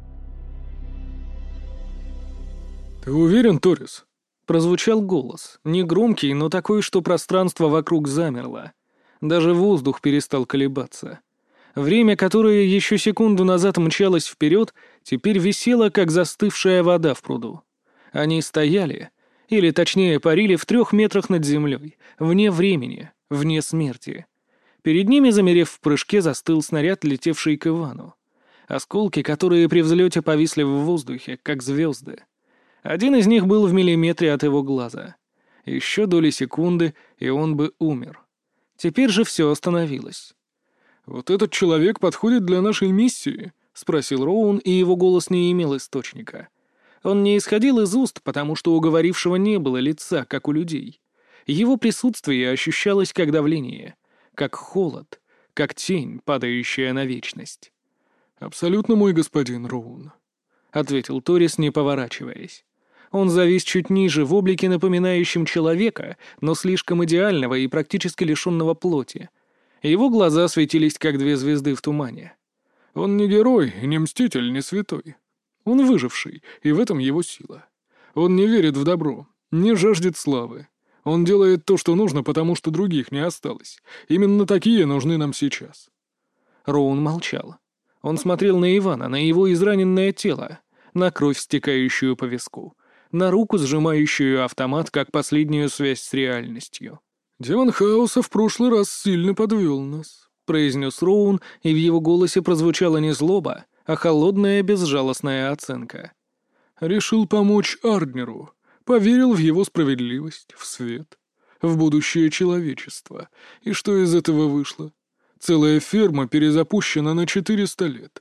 «Ты уверен, Торис?» Прозвучал голос, негромкий, но такой, что пространство вокруг замерло. Даже воздух перестал колебаться. Время, которое еще секунду назад мчалось вперед, теперь висело, как застывшая вода в пруду. Они стояли, или точнее парили в 3 метрах над землей, вне времени, вне смерти. Перед ними, замерев в прыжке, застыл снаряд, летевший к Ивану. Осколки, которые при взлете повисли в воздухе, как звезды. Один из них был в миллиметре от его глаза. Еще доли секунды, и он бы умер. Теперь же все остановилось. «Вот этот человек подходит для нашей миссии?» — спросил Роун, и его голос не имел источника. Он не исходил из уст, потому что у говорившего не было лица, как у людей. Его присутствие ощущалось как давление, как холод, как тень, падающая на вечность. «Абсолютно, мой господин Роун», — ответил Торис, не поворачиваясь. Он завис чуть ниже, в облике напоминающем человека, но слишком идеального и практически лишенного плоти. Его глаза светились, как 2 звезды в тумане. «Он не герой, не мститель, не святой. Он выживший, и в этом его сила. Он не верит в добро, не жаждет славы. Он делает то, что нужно, потому что других не осталось. Именно такие нужны нам сейчас». Роун молчал. Он смотрел на Ивана, на его израненное тело, на кровь, стекающую по виску, на руку, сжимающую автомат, как последнюю связь с реальностью. «Демон хаоса в прошлый раз сильно подвел нас», — произнес Роун, и в его голосе прозвучала не злоба, а холодная, безжалостная оценка. «Решил помочь Арднеру, поверил в его справедливость, в свет, в будущее человечества. И что из этого вышло? Целая ферма перезапущена на 400 лет.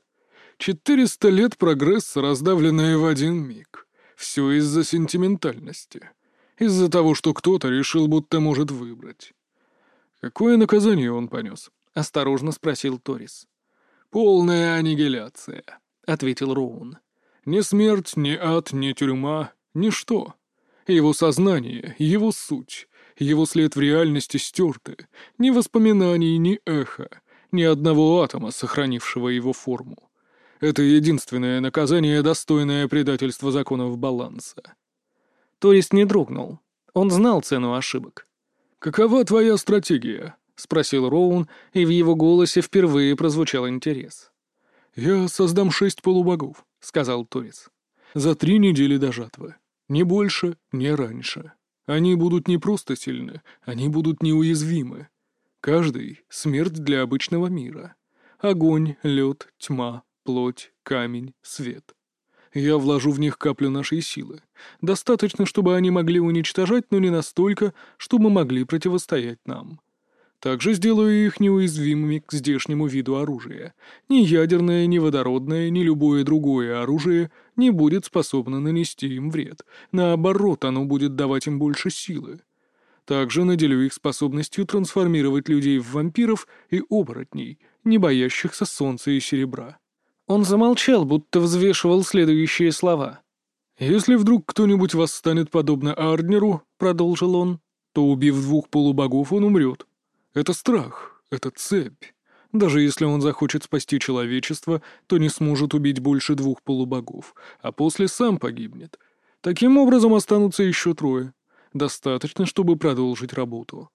400 лет прогресса, раздавленная в один миг. Все из-за сентиментальности. Из-за того, что кто-то решил, будто может выбрать. Какое наказание он понес?» — осторожно спросил Торис. «Полная аннигиляция», — ответил Роун. «Ни смерть, ни ад, ни тюрьма, ничто. Его сознание, его суть, его след в реальности стерты. Ни воспоминаний, ни эха, ни одного атома, сохранившего его форму. Это единственное наказание, достойное предательства законов баланса». Торис не дрогнул. Он знал цену ошибок. «Какова твоя стратегия?» — спросил Роун, и в его голосе впервые прозвучал интерес. «Я создам 6 полубогов», — сказал Торис. «За 3 недели до жатвы. Ни больше, ни раньше. Они будут не просто сильны, они будут неуязвимы. Каждый — смерть для обычного мира. Огонь, лед, тьма, плоть, камень, свет. Я вложу в них каплю нашей силы. Достаточно, чтобы они могли уничтожать, но не настолько, чтобы могли противостоять нам. Также сделаю их неуязвимыми к здешнему виду оружия. Ни ядерное, ни водородное, ни любое другое оружие не будет способно нанести им вред. Наоборот, оно будет давать им больше силы. Также наделю их способностью трансформировать людей в вампиров и оборотней, не боящихся солнца и серебра». Он замолчал, будто взвешивал следующие слова. «Если вдруг кто-нибудь восстанет подобно Арднеру, — продолжил он, — то, убив 2 полубогов, он умрет. Это страх, это цепь. Даже если он захочет спасти человечество, то не сможет убить больше 2 полубогов, а после сам погибнет. Таким образом останутся еще 3. Достаточно, чтобы продолжить работу».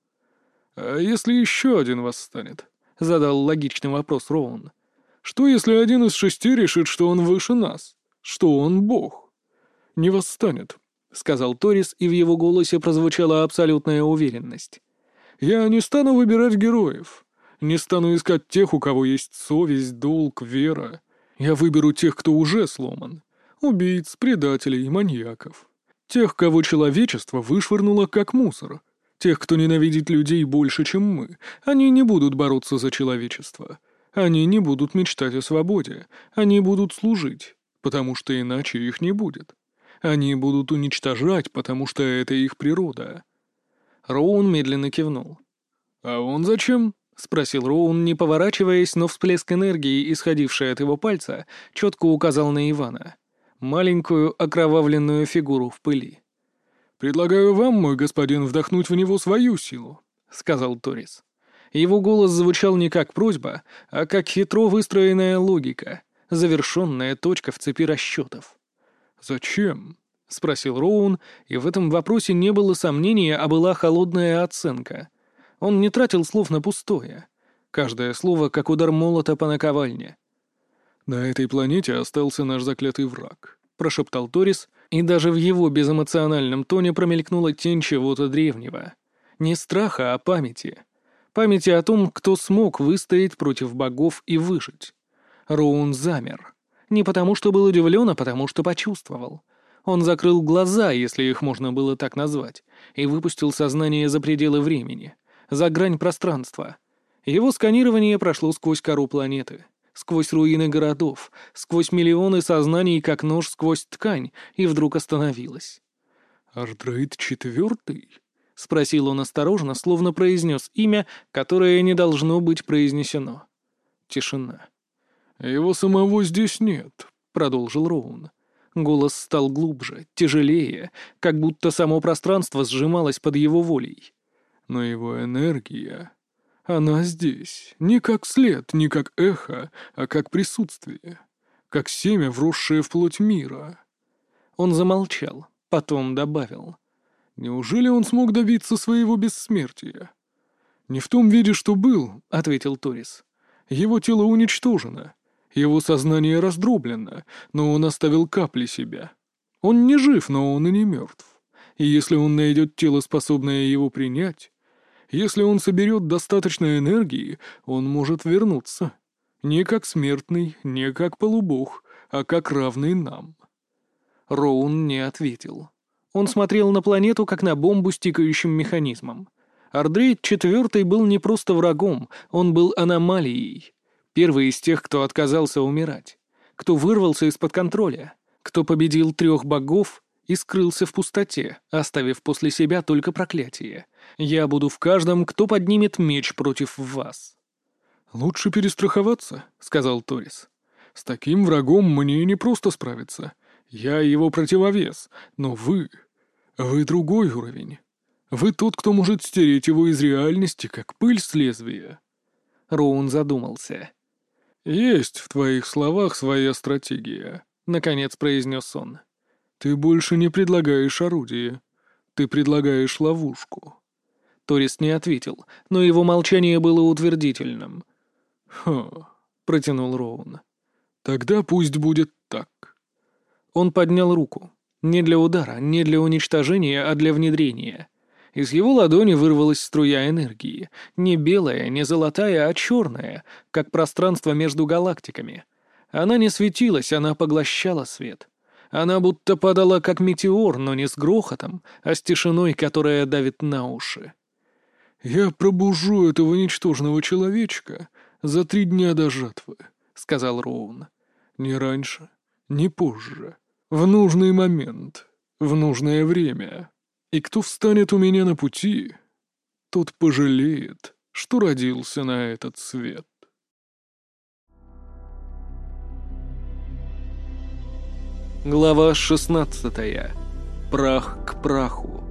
«А если еще один восстанет?» — задал логичный вопрос Роун. «Что, если один из 6 решит, что он выше нас? Что он бог?» «Не восстанет», — сказал Торис, и в его голосе прозвучала абсолютная уверенность. «Я не стану выбирать героев. Не стану искать тех, у кого есть совесть, долг, вера. Я выберу тех, кто уже сломан. Убийц, предателей, маньяков. Тех, кого человечество вышвырнуло как мусор. Тех, кто ненавидит людей больше, чем мы. Они не будут бороться за человечество. Они не будут мечтать о свободе. Они будут служить, потому что иначе их не будет. Они будут уничтожать, потому что это их природа». Роун медленно кивнул. «А он зачем?» — спросил Роун, не поворачиваясь, но всплеск энергии, исходивший от его пальца, четко указал на Ивана. Маленькую окровавленную фигуру в пыли. «Предлагаю вам, мой господин, вдохнуть в него свою силу», — сказал Торис. Его голос звучал не как просьба, а как хитро выстроенная логика, завершенная точка в цепи расчетов. «Зачем?» — спросил Роун, и в этом вопросе не было сомнения, а была холодная оценка. Он не тратил слов на пустое. Каждое слово — как удар молота по наковальне. «На этой планете остался наш заклятый враг», — прошептал Торис, и даже в его безэмоциональном тоне промелькнула тень чего-то древнего. Не страха, а памяти. Памяти о том, кто смог выстоять против богов и выжить. Роун замер. Не потому, что был удивлен, а потому, что почувствовал. Он закрыл глаза, если их можно было так назвать, и выпустил сознание за пределы времени, за грань пространства. Его сканирование прошло сквозь кору планеты, сквозь руины городов, сквозь миллионы сознаний, как нож сквозь ткань, и вдруг остановилось. «Ардрейд IV?» — спросил он осторожно, словно произнес имя, которое не должно быть произнесено. Тишина. «Его самого здесь нет», — продолжил Роун. Голос стал глубже, тяжелее, как будто само пространство сжималось под его волей. «Но его энергия... Она здесь, не как след, не как эхо, а как присутствие, как семя, вросшее в плоть мира». Он замолчал, потом добавил. «Неужели он смог добиться своего бессмертия?» «Не в том виде, что был», — ответил Торис. «Его тело уничтожено, его сознание раздроблено, но он оставил капли себя. Он не жив, но он и не мертв. И если он найдет тело, способное его принять, если он соберет достаточно энергии, он может вернуться. Не как смертный, не как полубог, а как равный нам». Роун не ответил. Он смотрел на планету, как на бомбу с тикающим механизмом. Ардрейд IV был не просто врагом, он был аномалией. Первый из тех, кто отказался умирать. Кто вырвался из-под контроля. Кто победил 3 богов и скрылся в пустоте, оставив после себя только проклятие. Я буду в каждом, кто поднимет меч против вас. «Лучше перестраховаться», — сказал Торис. «С таким врагом мне не просто справиться. Я его противовес, но вы другой уровень. Вы тот, кто может стереть его из реальности, как пыль с лезвия». Роун задумался. «Есть в твоих словах своя стратегия», — наконец произнес он. «Ты больше не предлагаешь орудие. Ты предлагаешь ловушку». Торис не ответил, но его молчание было утвердительным. «Ха», — протянул Роун. «Тогда пусть будет так». Он поднял руку. Не для удара, не для уничтожения, а для внедрения. Из его ладони вырвалась струя энергии. Не белая, не золотая, а черная, как пространство между галактиками. Она не светилась, она поглощала свет. Она будто падала, как метеор, но не с грохотом, а с тишиной, которая давит на уши. «Я пробужу этого ничтожного человечка за 3 дня до жатвы», — сказал Роун. «Не раньше, не позже. В нужный момент, в нужное время». И кто встанет у меня на пути, тот пожалеет, что родился на этот свет. Глава 16. Прах к праху.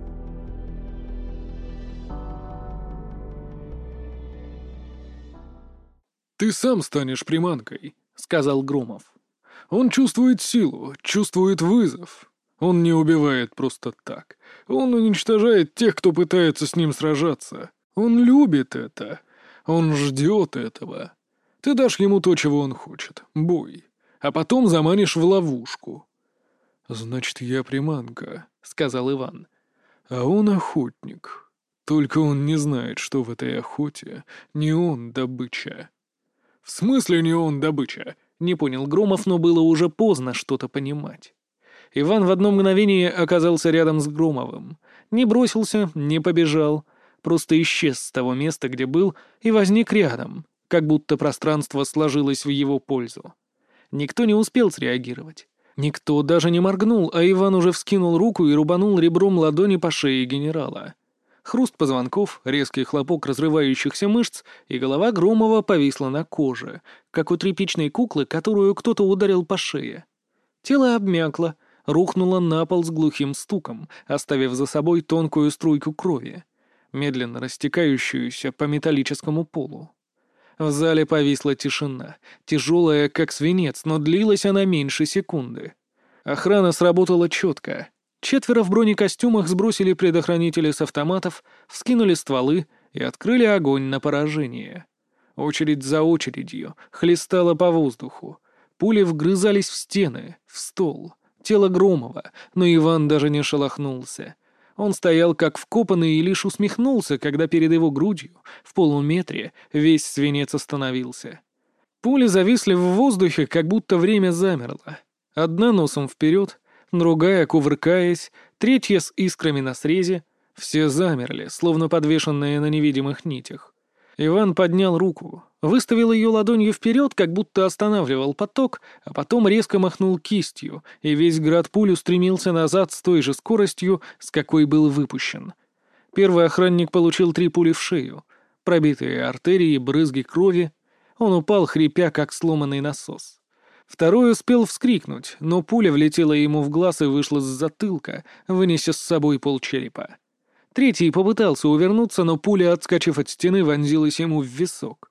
«Ты сам станешь приманкой», — сказал Громов. «Он чувствует силу, чувствует вызов. Он не убивает просто так. Он уничтожает тех, кто пытается с ним сражаться. Он любит это. Он ждет этого. Ты дашь ему то, чего он хочет — бой, а потом заманишь в ловушку». «Значит, я приманка», — сказал Иван. «А он охотник. Только он не знает, что в этой охоте не он добыча». «В смысле не он добыча?» — не понял Громов, но было уже поздно что-то понимать. Иван в одно мгновение оказался рядом с Громовым. Не бросился, не побежал, просто исчез с того места, где был, и возник рядом, как будто пространство сложилось в его пользу. Никто не успел среагировать. Никто даже не моргнул, а Иван уже вскинул руку и рубанул ребром ладони по шее генерала. Хруст позвонков, резкий хлопок разрывающихся мышц, и голова Громова повисла на коже, как у тряпичной куклы, которую кто-то ударил по шее. Тело обмякло, рухнуло на пол с глухим стуком, оставив за собой тонкую струйку крови, медленно растекающуюся по металлическому полу. В зале повисла тишина, тяжелая, как свинец, но длилась она меньше секунды. Охрана сработала четко. 4 в бронекостюмах сбросили предохранители с автоматов, вскинули стволы и открыли огонь на поражение. Очередь за очередью хлестала по воздуху. Пули вгрызались в стены, в стол, тело Громова, но Иван даже не шелохнулся. Он стоял как вкопанный и лишь усмехнулся, когда перед его грудью, в полуметре, весь свинец остановился. Пули зависли в воздухе, как будто время замерло. Одна носом вперед, другая, кувыркаясь, третья с искрами на срезе. Все замерли, словно подвешенные на невидимых нитях. Иван поднял руку, выставил ее ладонью вперед, как будто останавливал поток, а потом резко махнул кистью, и весь град пуль устремился назад с той же скоростью, с какой был выпущен. Первый охранник получил 3 пули в шею, пробитые артерии, брызги крови. Он упал, хрипя, как сломанный насос. Второй успел вскрикнуть, но пуля влетела ему в глаз и вышла с затылка, вынеся с собой полчерепа. Третий попытался увернуться, но пуля, отскочив от стены, вонзилась ему в висок.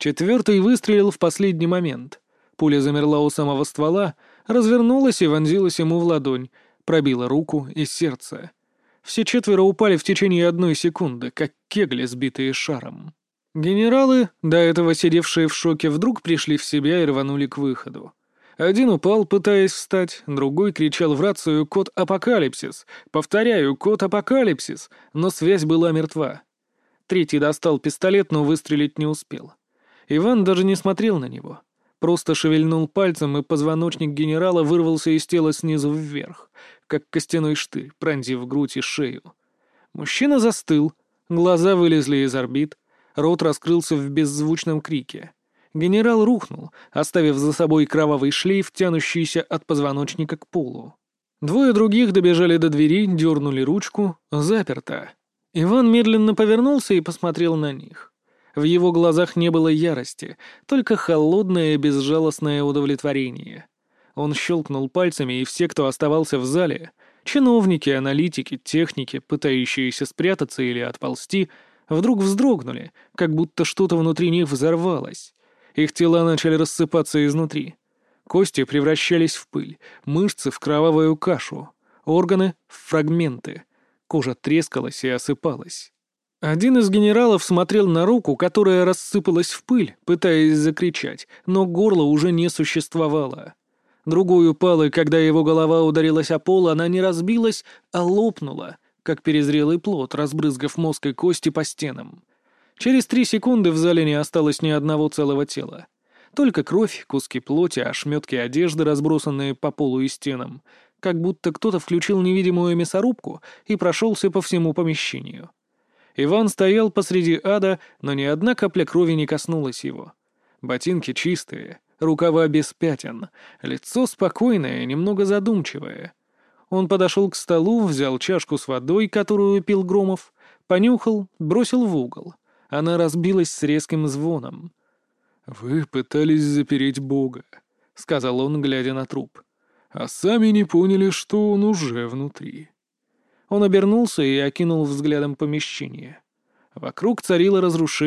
4-й выстрелил в последний момент. Пуля замерла у самого ствола, развернулась и вонзилась ему в ладонь, пробила руку и сердце. Все 4 упали в течение 1 секунды, как кегли, сбитые шаром. Генералы, до этого сидевшие в шоке, вдруг пришли в себя и рванули к выходу. Один упал, пытаясь встать, другой кричал в рацию «Код Апокалипсис!» Повторяю, «Код Апокалипсис!» Но связь была мертва. Третий достал пистолет, но выстрелить не успел. Иван даже не смотрел на него. Просто шевельнул пальцем, и позвоночник генерала вырвался из тела снизу вверх, как костяной штырь, пронзив грудь и шею. Мужчина застыл, глаза вылезли из орбит, рот раскрылся в беззвучном крике. Генерал рухнул, оставив за собой кровавый шлейф, тянущийся от позвоночника к полу. 2 других добежали до двери, дернули ручку, заперто. Иван медленно повернулся и посмотрел на них. В его глазах не было ярости, только холодное безжалостное удовлетворение. Он щелкнул пальцами, и все, кто оставался в зале, чиновники, аналитики, техники, пытающиеся спрятаться или отползти, вдруг вздрогнули, как будто что-то внутри них взорвалось. Их тела начали рассыпаться изнутри. Кости превращались в пыль, мышцы в кровавую кашу, органы — в фрагменты. Кожа трескалась и осыпалась. Один из генералов смотрел на руку, которая рассыпалась в пыль, пытаясь закричать, но горло уже не существовало. Другой упал, и когда его голова ударилась о пол, она не разбилась, а лопнула, как перезрелый плод, разбрызгав мозг и кости по стенам. Через 3 секунды в зале не осталось ни одного целого тела. Только кровь, куски плоти, ошметки одежды, разбросанные по полу и стенам, как будто кто-то включил невидимую мясорубку и прошелся по всему помещению. Иван стоял посреди ада, но ни одна капля крови не коснулась его. Ботинки чистые, рукава без пятен, лицо спокойное, немного задумчивое. Он подошел к столу, взял чашку с водой, которую пил Громов, понюхал, бросил в угол. Она разбилась с резким звоном. «Вы пытались запереть Бога», — сказал он, глядя на труп. «А сами не поняли, что он уже внутри». Он обернулся и окинул взглядом помещение. Вокруг царило разрушение.